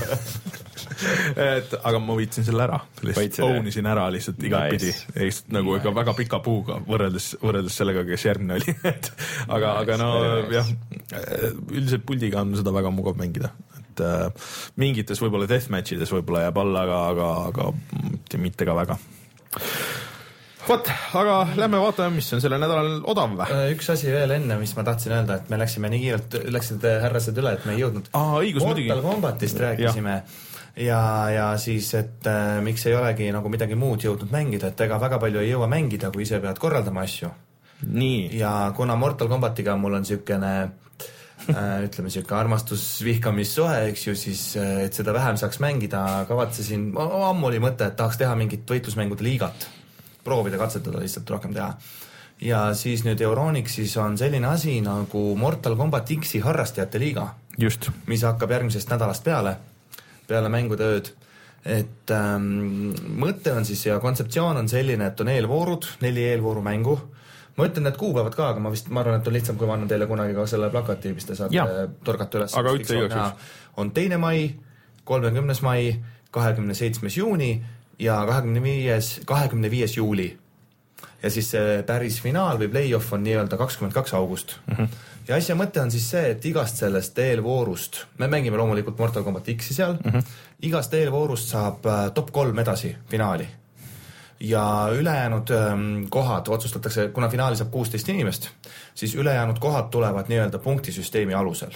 et aga ma võitsin selle ära, lihtsalt ownisin ära lihtsalt igat nice. Pidi Eest, nagu nice. Ega väga pika puuga võrreldes, võrreldes sellega, kes järgmine oli aga, aga no nice. Jah, üldiselt puldiga on seda väga mugav mängida, et äh, mingites võib-olla deathmatchides võib-olla jääb alla, aga, aga, aga mitte ka väga. Vot, aga lähme vaatame, mis on selle nädalal odav või? Üks asi veel enne, mis ma tahtsin öelda, et me läksime nii kiirelt, läksid härrased üle, et me ei jõudnud Aa, õigus, Mortal Kombatist rääkisime ja. Ja, ja siis, et äh, miks ei olegi nagu midagi muud jõudnud mängida, et ega väga palju ei jõua mängida, kui ise pead korraldama asju. Nii. Ja kuna Mortal Kombatiga mul on siukene äh, ütleme siuke armastus-vihkamissuhe, eks ju, siis et seda vähem saaks mängida, kavatsesin, ammu oli mõte, et tahaks teha mingit võitlusmängude liigat. Proovida, katsetada, lihtsalt rohkem teha. Ja siis nüüd Euronixis on selline asi nagu Mortal Kombat X-i harrastajate liiga. just, mis hakkab järgmisest nädalast peale, peale mängude ööd. Et ähm, mõte on siis ja kontseptsioon on selline, et on eelvoorud, neli eelvooru mängu. Ma ütlen need kuupäevad ka, aga ma vist, ma arvan, et on lihtsam, kui ma annan teile kunagi ka selle plakati, mis te saate ja. torgata üles. Aga ütle igaks juhuks. On teine mai, kolmekümnes mai, kahekümne seitsmes juuni ja kahekümne viies, kahekümne viies juuli. Ja siis see päris finaal või play-off on nii-öelda kakskümmend kaks august. Mm-hmm. Ja asja mõte on siis see, et igast sellest eelvoorust, me mängime loomulikult Mortal Kombat X-i seal, mm-hmm. igast eelvoorust saab top kolm edasi finaali. Ja ülejäänud ähm, kohad otsustatakse, kuna finaali saab kuusteist inimest, siis ülejäänud kohad tulevad nii-öelda punktisüsteemi alusel.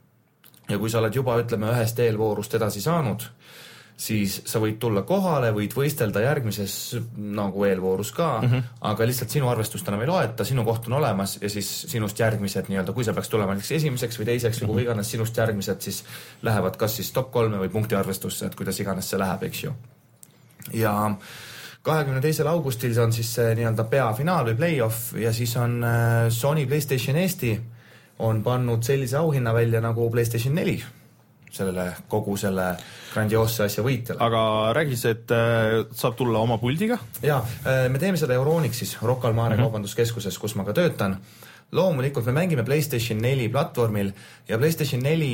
Ja kui sa oled juba, ütleme, ühest eelvoorust edasi saanud, siis sa võid tulla kohale, võid võistelda järgmises nagu eelvoorus ka, mm-hmm. aga lihtsalt sinu arvestust enam ei loeta, sinu koht on olemas ja siis sinust järgmised nii-öelda, kui sa peaks tulema esimeseks või teiseks või kui iganes sinust järgmised, siis lähevad kas siis top kolme või punkti arvestusse, et kuidas iganes see läheb, eks ju. Ja kahekümne teisel augustil on siis see nii-öelda peafinaal või play-off ja siis on Sony PlayStation Eesti on pannud sellise auhinna välja nagu PlayStation neli sellele kogu selle grandioosse asja võitjale. Aga räägis, et äh, saab tulla oma puldiga? Jaa, äh, me teeme seda Euronixis, Rocca al Mare mm-hmm. kaubanduskeskuses, kus ma ka töötan. Loomulikult me mängime PlayStation neli platvormil ja PlayStation neli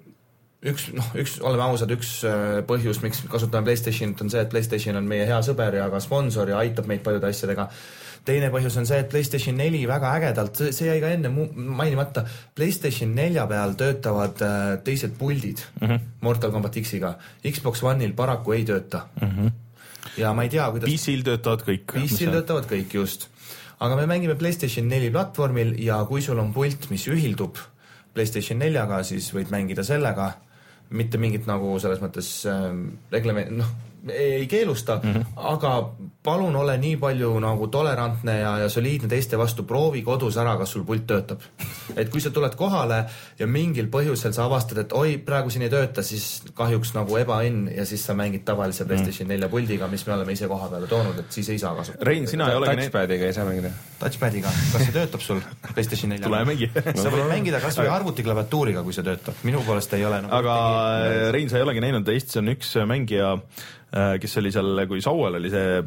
üks, noh, üks, oleme ausad, üks põhjus, miks kasutame PlayStationit on see, et PlayStation on meie hea sõber ja ka sponsor ja aitab meid paljude asjadega. Teine põhjus on see, et PlayStation neli väga ägedalt, see jäi ka enne mainimata, PlayStation nelja peal töötavad teised puldid mm-hmm. Mortal Kombat X-iga. Xbox One'il paraku ei tööta. Mm-hmm. Ja ma ei tea, kuidas... P C-l töötavad kõik. P C-l töötavad kõik, just. Aga me mängime PlayStation neli platvormil ja kui sul on pult, mis ühildub PlayStation neljaga, siis võid mängida sellega, mitte mingit nagu selles mõttes äh, reglame, noh, ei keelusta, mm-hmm. aga palun ole nii palju nagu tolerantne ja, ja soliidne teiste vastu, proovi kodus ära, kas sul pult töötab. Et kui sa tuled kohale ja mingil põhjusel sa avastad, et oi, praegu siin ei tööta, siis kahjuks nagu ebaõnn ja siis sa mängid tavalise PlayStation nelja puldiga, mis me oleme ise koha peale toonud, et siis ei saa kasutada. Rein, sina ei olegi... Touchpadiga ei saa mängida. Touchpadiga, kas see töötab sul PlayStation nelja? Tule mängi. Sa võid mängida kas või arvutiklaviatuuriga, kui see töötab. Minu poolest ei ole. Aga tegi... Rein, sa ei olegi näinud, Eestis on üks mängija, kes oli seal, kui Sauel oli see,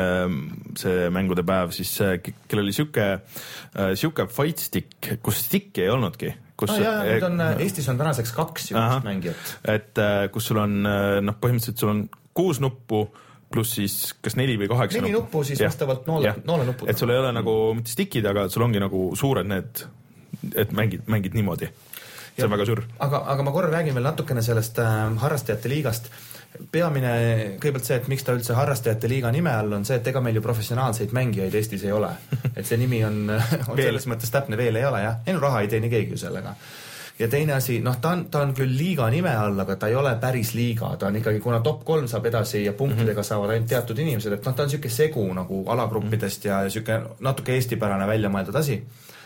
see mängude päev, siis kell oli siuke, siuke fight stick, kus stick ei olnudki. Kus, ah, jah, nüüd on, Eestis on tänaseks kaks juhust mängijat. Et kus sul on, noh, põhimõtteliselt sul on kuus nuppu, pluss siis kas neli või kaheksa neli nuppu. nuppu siis ja. Vastavalt noole, noole nuppu. Et sul ei ole nagu mitte stickid, aga sul ongi nagu suured need, et mängid, mängid niimoodi. See on väga suur. Aga, aga ma korra räägin veel natukene sellest äh, harrastajate liigast. Peamine, kõigepealt see, et miks ta üldse harrastajate liiga nime all on see, et ega meil ju professionaalseid mängijaid Eestis ei ole. Et see nimi on, on selles mõttes täpne veel ei ole, jah. Ei no raha ei teeni keegi ju sellega. Ja teine asi, noh, ta on, ta on küll liiga nime all, aga ta ei ole päris liiga. Ta on ikkagi, kuna top kolm saab edasi ja punktidega saavad ainult teatud inimesed, et noh, ta on siuke segu nagu alagruppidest ja siuke natuke eestipärane välja mõeldud asi.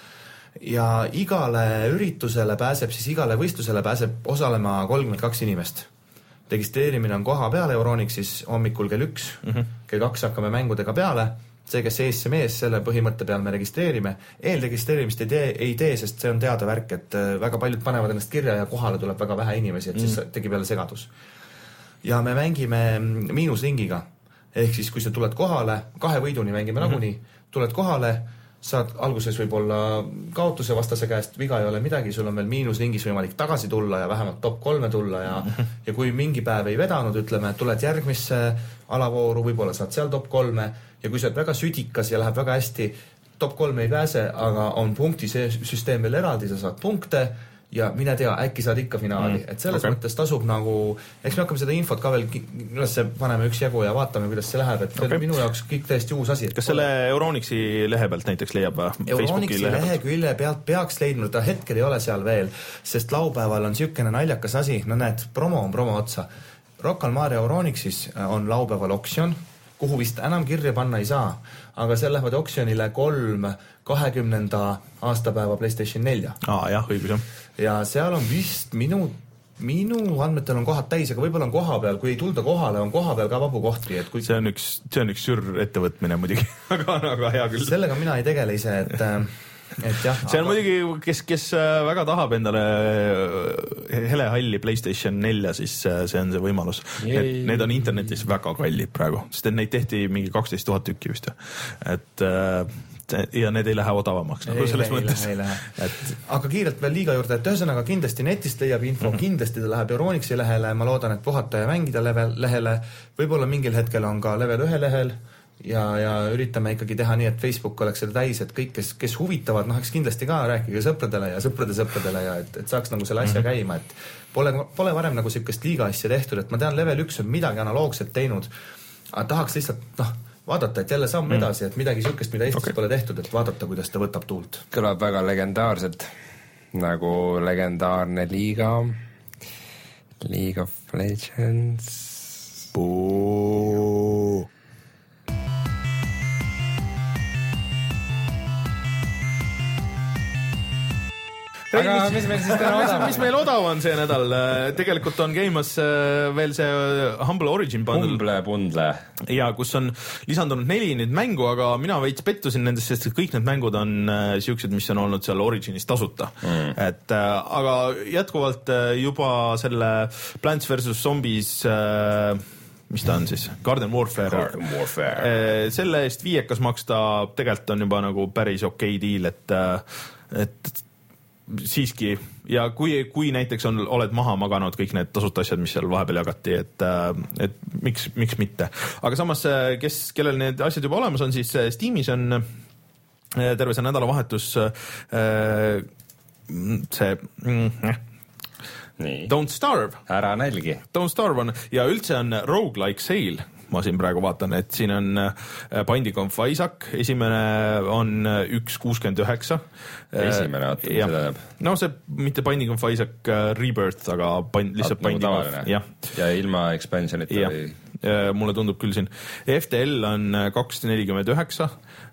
Ja igale üritusele pääseb, siis igale võistlusele pääseb osalema kolmkümmend kaks inimest. Registreerimine on koha peale Euronixis hommikul kell üks, mm-hmm. kell kaks hakkame mängudega peale. See, kes ees see mees, selle põhimõtte peal me registreerime. Eelregistreerimist ei tee, ei tee, sest see on teada värk, et väga paljud panevad ennast kirja ja kohale tuleb väga vähe inimesi, et mm. siis tegi peale segadus. Ja me mängime miinusringiga. Ehk siis, kui sa tuled kohale, kahe võiduni mängime mm-hmm. nagunii, tuled kohale, saad alguses võib-olla kaotuse vastase käest, viga ei ole midagi, sul on veel miinusringis võimalik tagasi tulla ja vähemalt top kolme tulla ja, ja kui mingi päev ei vedanud, ütleme, et tuled järgmisse alavooru, võib-olla saad seal top kolme ja kui sa oled väga südikas ja läheb väga hästi, top kolme ei pääse, aga on punkti see süsteem veel eraldi, sa saad punkte ja mine tea, äkki saad ikka finaali. Mm, et selles okay. mõttes tasub nagu, eks me hakkame seda infot ka veel üles paneme üks jagu ja vaatame, kuidas see läheb, et okay. minu jaoks kõik täiesti uus asi. Kas selle Euronixi lehe pealt näiteks leiab või? Euronixi lehe külje pealt peaks leidnud, ta hetkel ei ole seal veel, sest laupäeval on siukene naljakas asi, no näed, promo on promo otsa. Rocca al Mare Euronixis on laupäeval oksjon, kuhu vist enam kirja panna ei saa, aga seal lähevad oksjonile kolm kahekümnenda aastapäeva PlayStation nelja. Aa, jah, õigus jah. Ja seal on vist minu, minu andmetel on kohad täis, aga võib-olla on koha peal, kui ei tulda kohale, on koha peal ka vabu kohtki. Et kui... See on üks, see on üks sür ettevõtmine muidugi, aga, aga hea küll. Sellega mina ei tegele ise, et et jah. see on aga... muidugi, kes, kes väga tahab endale helehalli PlayStation nelja, siis see on see võimalus. Need, need on internetis väga kallid praegu, sest et neid tehti mingi kaksteist tuhat tükki vist. Et ja need ei lähe odavamaks nagu selles mõttes. Et... aga kiirelt veel liiga juurde, et ühesõnaga kindlasti netist leiab info, mm-hmm. kindlasti ta läheb Euronixi lehele, ma loodan, et puhata ja mängida level, lehele, võib-olla mingil hetkel on ka level ühe lehel ja, ja üritame ikkagi teha nii, et Facebook oleks seda täis, et kõik, kes, kes huvitavad, noh, eks kindlasti ka rääkige sõpradele ja sõprade sõpradele ja et, et saaks nagu selle asja mm-hmm. käima, et pole, pole varem nagu sükest liiga asja tehtud, et ma tean, level üks on midagi analoogset teinud, aga tahaks lihtsalt, noh, vaadata, et jälle samm edasi, et midagi sükest, mida Eestis okay. pole tehtud, et vaadata, kuidas ta võtab tuult. Kõlab väga legendaarselt, nagu legendaarne liiga, League of Legends. Buu. aga mis meil siis täna odav on? Mis meil odav on see nädal? Tegelikult on käimas veel see Humble Origin bundle. Humble bundle. Ja, kus on lisandunud neli nüüd mängu, aga mina veits pettusin nendest, sest kõik need mängud on siuksed, mis on olnud seal Originis tasuta. Mm. Et, aga jätkuvalt juba selle Plants versus Zombies mis ta on siis? Garden Warfare. Garden Warfare. Selle eest viiekas maksta tegelikult on juba nagu päris okei deal, et, et siiski, ja kui, kui näiteks on, oled maha maganud kõik need tasuta asjad, mis seal vahepeal jagati, et, et miks, miks mitte. Aga samas, kes, kellel need asjad juba olemas on, siis Steamis on terve see nädalavahetus see Nii. Don't Starve. Ära nälgi. Don't Starve on, ja üldse on roguelike sale. Ma siin praegu vaatan, et siin on Binding of Isaac, esimene on üks kuuskümmend üheksa. Esimene, oota, mis seda näeb? No see mitte Binding of Isaac Rebirth, aga bind, lihtsalt At, Binding nagu of... Ja. ja ilma expansionita ja. või? Mulle tundub küll siin. F T L on kakssada nelikümmend üheksa,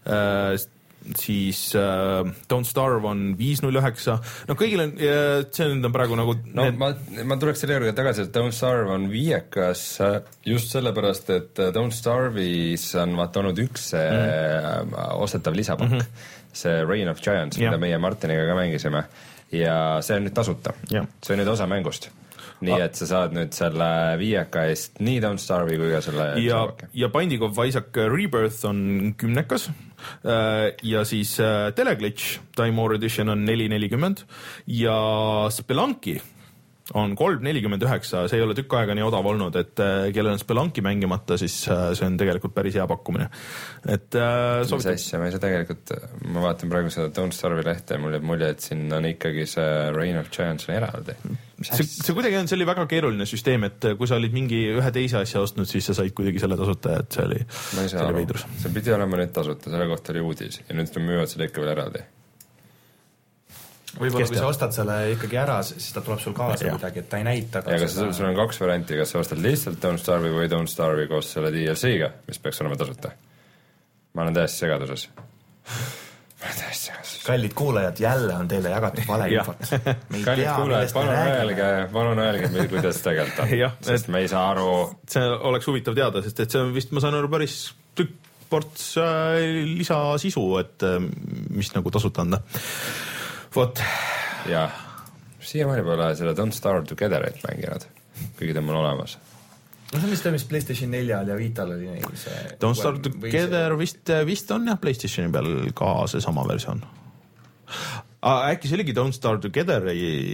siis uh, Don't Starve on viis null üheksa. No kõigil on, see on praegu nagu... No need... ma, ma tuleks selle juurde tagasi, et Don't Starve on viiekas just sellepärast, et Don't Starve'is on vaata olnud üks mm. ostetav lisapakk. Mm-hmm. See Reign of Giants, ja. Mida meie Martiniga ka mängisime. Ja see on nüüd tasuta. Ja. See on nüüd osa mängust. Nii, et sa saad nüüd selle viieka eest nii Don't Starve'i kui ka selle ja, ja Binding of Isaac Rebirth on kümnekas ja siis Teleglitch Time War Edition on neli nelikümmend ja Spelunky on kolm nelikümmend üheksa, see ei ole tükk aega nii odav olnud, et kellel on Spelunky mängimata, siis see on tegelikult päris hea pakkumine. Et mis sobitab... asja, ma ei saa tegelikult, ma vaatan praegu seda Don't Starve'i lehte ja mul jääb mulje, et siin on ikkagi see Reign of Giants on eraldi. See, see kuidagi on, see oli väga keeruline süsteem, et kui sa olid mingi ühe teise asja ostnud, siis sa said kuidagi selle tasuta, et see oli, see oli veidrus. See pidi olema nüüd tasuta, selle kohta oli uudis ja nüüd müüvad selle ikka veel eraldi. Võib-olla kui sa ostad selle ikkagi ära, siis ta tuleb sul kaasa ja. Midagi, et ta ei näita. Ja kas seda... sul on kaks varianti, kas sa ostad lihtsalt Don't Starve'i või Don't Starve'i koos selle D L C-ga, mis peaks olema tasuta. Ma olen täiesti segaduses. Ma olen täiesti segaduses. Kallid kuulajad, jälle on teile jagatud valeinfot. Kallid kuulajad, palun öelge, palun öelge, kuidas tegelikult on. Ja, sest et... me ei saa aru... See oleks huvitav teada, sest et see on vist, ma saan aru, päris tükk ports lisasisu, et mis nagu tasuta anda. Vot. Ja, siiamaani pole selle Don't Starve Togetherit mänginud, kuigi ta on olemas. No see on vist mis PlayStation neljal ja Vital oli neil see... Don't Starve Together vist, vist on jah Playstationi peal ka see sama versioon. Ah, äkki see oligi Don't Starve Together,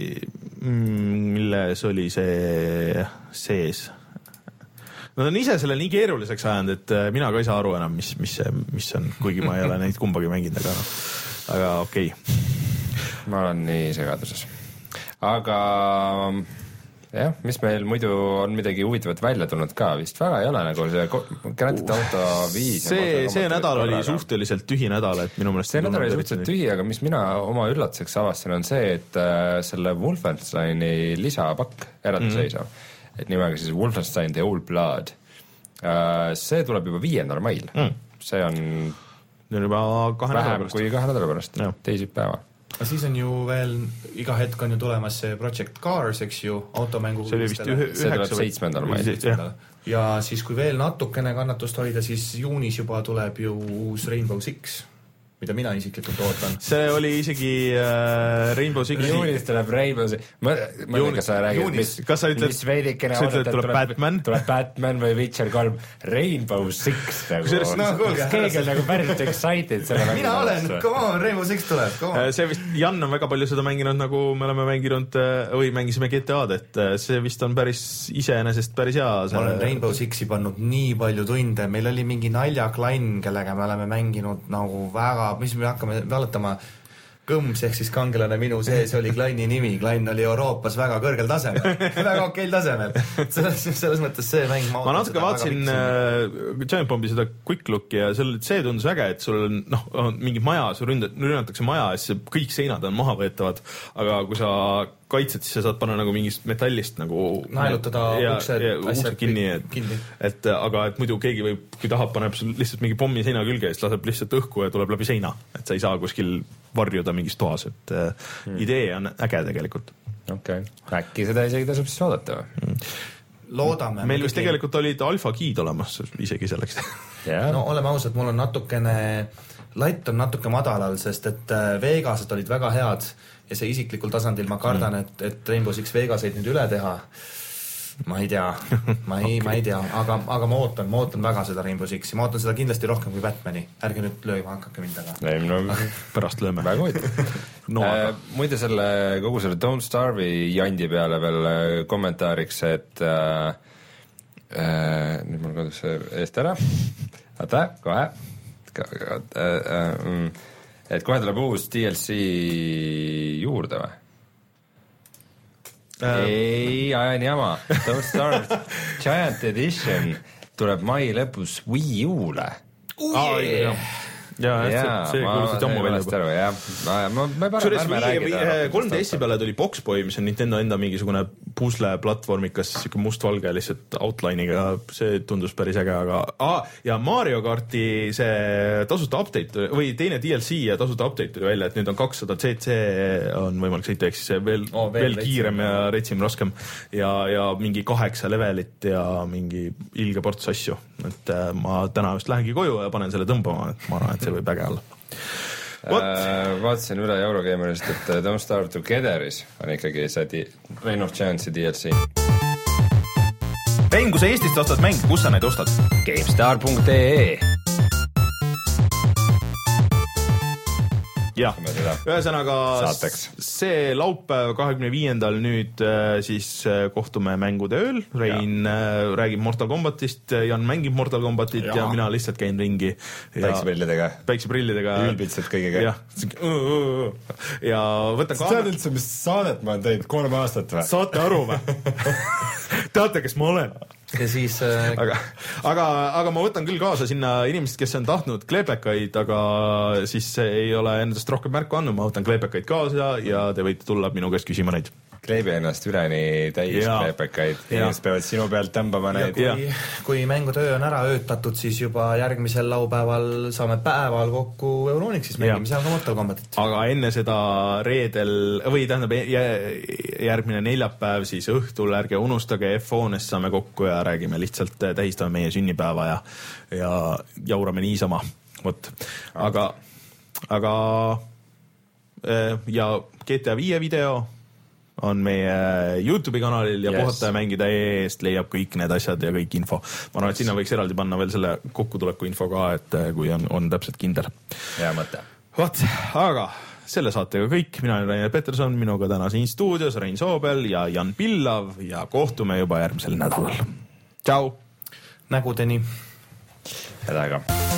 milles oli see sees. Nad on ise selle nii keeruliseks ajanud, et mina ka ei saa aru enam, mis, mis, mis on, kuigi ma ei ole neid kumbagi mänginud, aga, aga okei. Okay. Ma olen nii segaduses. Aga jah, mis meil muidu on midagi huvitavat välja tulnud ka, vist väga ei ole nagu see Grand Theft Auto viis. See, see nädal oli suhteliselt tühi nädal, et minu mõelest... See nädal oli suhteliselt tühi, aga mis mina oma üllatuseks avastasin on see, et selle Wolfensteini lisapakk eralduseisav, mm. et nimega siis Wolfenstein The Old Blood, see tuleb juba viiendal mail. Mm. See on, on juba kahe vähem kui kahe nädala pärast, teisipäeva. Aga siis on ju veel, iga hetk on ju tulemas see Project Cars, eks ju, automängu see oli vist ühe, see tuleb seitsmendal mail. Ja siis kui veel natukene kannatust hoida, siis juunis juba tuleb ju uus Rainbow Six. mida mina isiklikult ootan. See oli isegi äh, Rainbow Six. Juunis tuleb Rainbow Six. Ma, ma Juunis, kas sa räägid, mis, kas sa ütled, mis veidikene sa ütled, tuleb Batman? Tuleb Batman või Witcher kolm. Rainbow Six nagu. No, kuulge, keegi on nagu päris excited selle mina olen, come on, Rainbow Six tuleb, come on. See vist, Jan on väga palju seda mänginud, nagu me oleme mänginud või mängisime G T A-d, et see vist on päris iseenesest päris hea. Ma olen Rainbow Sixi pannud nii palju tunde, meil oli mingi naljaklann, kellega me oleme mänginud nagu väga, mis me hakkame valetama, Kõms ehk siis kangelane minu sees oli klanni nimi, klann oli Euroopas väga kõrgel tasemel, väga okeil tasemel. Selles, selles mõttes see mäng ma, ma natuke vaatasin äh, Giant Bombi seda quick looki ja seal, see tundus äge, et sul on, noh, on mingi maja, sul ründat, rünnatakse maja ja siis kõik seinad on maha võetavad, aga kui sa kaitsed, siis sa saad panna nagu mingist metallist nagu naelutada uksed, uksed kinni, et, kinni. et aga et muidu keegi võib, kui tahab, paneb sul lihtsalt mingi pommi seina külge ja siis laseb lihtsalt õhku ja tuleb läbi seina, et sa ei saa kuskil varjuda mingis toas, et hmm. idee on äge tegelikult. Okei, okay. Äkki seda isegi tasub siis oodata või? Hmm. Loodame. Meil vist tegelikult olid alfa-giid olemas isegi selleks. Yeah. No oleme ausad, mul on natukene, latt on natuke madalal, sest et Vegased olid väga head ja see isiklikul tasandil ma kardan, mm. et, et Rainbow Six Vegaseid nüüd üle teha. Ma ei tea, ma ei, okay. ma ei tea, aga, aga ma ootan, ma ootan väga seda Rainbow Sixi, ma ootan seda kindlasti rohkem kui Batmani. Ärge nüüd lööma hakake mind taga. Ei, no, pärast lööme. Väga hoid. no, äh, muide selle, kogu selle Don't Starve'i jandi peale veel kommentaariks, et äh, äh, nüüd mul kodus eest ära. Oota, kohe. Äh, äh, et kohe tuleb uus D L C juurde või? Uh, ei, ajan jama. Don't Start Giant Edition tuleb mai lõpus Wii U-le. Oh, yeah. ja, ja see kuulusid ammu välja juba. Ja. Ma, ma parem, Sures kolm D S-i peale tuli Boxboy, mis on Nintendo enda mingisugune pusle platvormikas, siuke mustvalge lihtsalt outline'iga, see tundus päris äge, aga ah, ja Mario Karti see tasuta update või teine D L C ja tasuta update tuli välja, et nüüd on kakssada C C on võimalik sõita, ehk siis veel, oh, veel, veel kiirem ja retsim raskem ja, ja mingi kaheksa levelit ja mingi ilge ports asju, et äh, ma täna just lähengi koju ja panen selle tõmbama, et ma arvan, et see võib äge olla. Äh, vaatasin üle Eurogeimerist, et Don't Starve Togetheris on ikkagi see Reign of Giants'i D L C. Rein, kui sa Eestist ostad mäng, kus sa neid ostad? GameStar punkt ee jah, ühesõnaga Saateks. See laupäev kahekümne viiendal nüüd siis kohtume mängude ööl, Rein ja. räägib Mortal Kombatist, Jan mängib Mortal Kombatit ja, ja mina lihtsalt käin ringi päikseprillidega päikseprillidega ülbitsed kõigega ja, ja võtan ka tead üldse, mis saadet ma olen teinud kolm aastat või? Saate aru või? Teate, kes ma olen? Ja siis äh... aga, aga, aga ma võtan küll kaasa sinna inimesed, kes on tahtnud kleepekaid, aga siis ei ole endast rohkem märku andnud, ma võtan kleepekaid kaasa ja te võite tulla minu käest küsima neid. Kleebi ennast üleni täis ja. Kleepekaid, inimesed peavad sinu pealt tõmbama neid. Kui, kui mängutöö on ära öötatud, siis juba järgmisel laupäeval saame päeval kokku Euronixis mängime, seal ka Mortal Kombatit. Aga enne seda reedel, või tähendab järgmine neljapäev, siis õhtul ärge unustage, F-hoones saame kokku ja räägime lihtsalt, tähistame meie sünnipäeva ja, ja jaurame niisama. Võt. Aga, aga ja G T A viie video on meie YouTube'i kanalil ja yes. Puhata ja mängida eest leiab kõik need asjad ja kõik info. Ma arvan, et sinna võiks eraldi panna veel selle kokkutuleku info ka, et kui on, on täpselt kindel. Hea mõte. Vaat, aga selle saatega kõik. Mina olen Rainer Peterson, minuga täna siin stuudios Rein Soobel ja Jan Pillav ja kohtume juba järgmisel nädalal. Tšau! Nägudeni! Head aega!